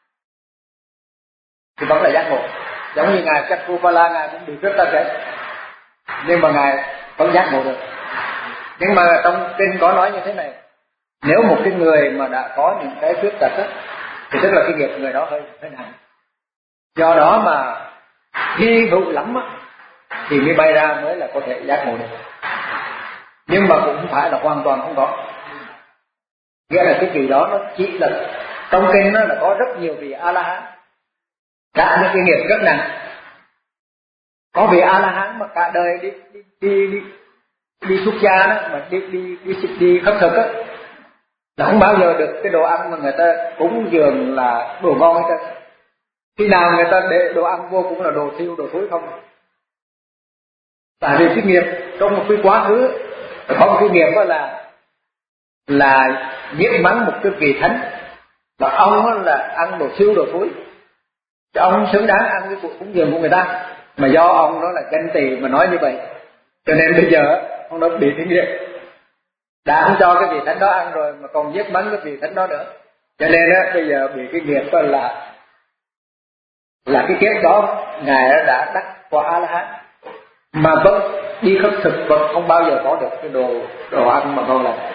thì vẫn là giác ngộ. Giống như ngài Chakrupala, ngài cũng bị khuyết tật đấy, nhưng mà ngài vẫn giác ngộ được. Nhưng mà trong kinh có nói như thế này: nếu một cái người mà đã có những cái khuyết tật á, thì tức là cái nghiệp người đó hơi hơi nặng. Do đó mà hy hữu lắm á, thì mới bay ra mới là có thể giác ngộ được. Nhưng mà cũng không phải là hoàn toàn không có. Nghĩa là cái kỳ đó nó chỉ là trong kinh nó là có rất nhiều vị A La Hán đã những cái nghiệp rất nặng. Có vị A La Hán mà cả đời đi đi đi đi, đi xuất gia đó, mà đi đi đi đi, đi khất thực á, là không bao giờ được cái đồ ăn mà người ta cúng dường là đồ ngon hết trơn. Khi nào người ta để đồ ăn vô cũng là đồ thiêu, đồ thối không. Tại vì cái nghiệp trong một cái quá khứ có một cái nghiệp đó là là giết mắng một cái vị thánh, và ông là ăn đồ thiêu, đồ thối, chứ ông xứng đáng ăn cái cuộc cúng dường của người ta. Mà do ông đó là ganh tị mà nói như vậy, cho nên bây giờ ông đó bị cái nghiệp, đã không cho cái vị thánh đó ăn rồi mà còn giết mắng cái vị thánh đó nữa, cho nên đó, bây giờ bị cái nghiệp đó là là cái kiếp đó ngài đã đắc quả A La Hán, mà vẫn đi khất thực vẫn không bao giờ có được cái đồ đồ ăn mà ngon lành.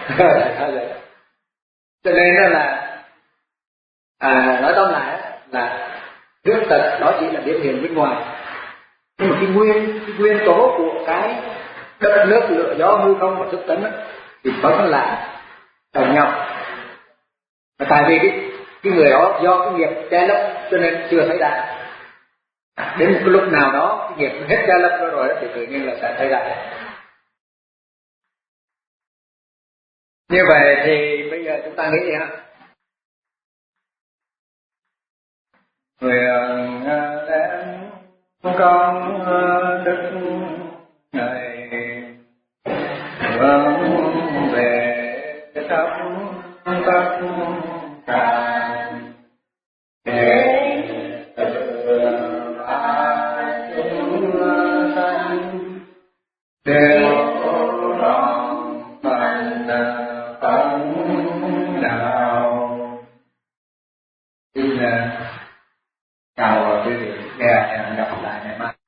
Cho nên đó là à, nói tóm lại là khuyết tật đó chỉ là biểu hiện bên ngoài, nhưng mà cái nguyên cái nguyên tố của cái đất nước lửa gió hư không và thức tấn thì vẫn là đồng nhau. Tại vì cái cái người đó do cái nghiệp che lấp cho nên chưa thấy ra. Đến một cái lúc nào đó cái nghiệp hết che lấp rồi đó thì tự nhiên là sẽ thấy ra. Như vậy thì bây giờ chúng ta nghĩ gì hả? Người đến con đức này hướng về khắp tất cả để từ ba chúng sanh đều trọn phần phần nào. Xin chào quý vị, hẹn gặp lại ngày mai.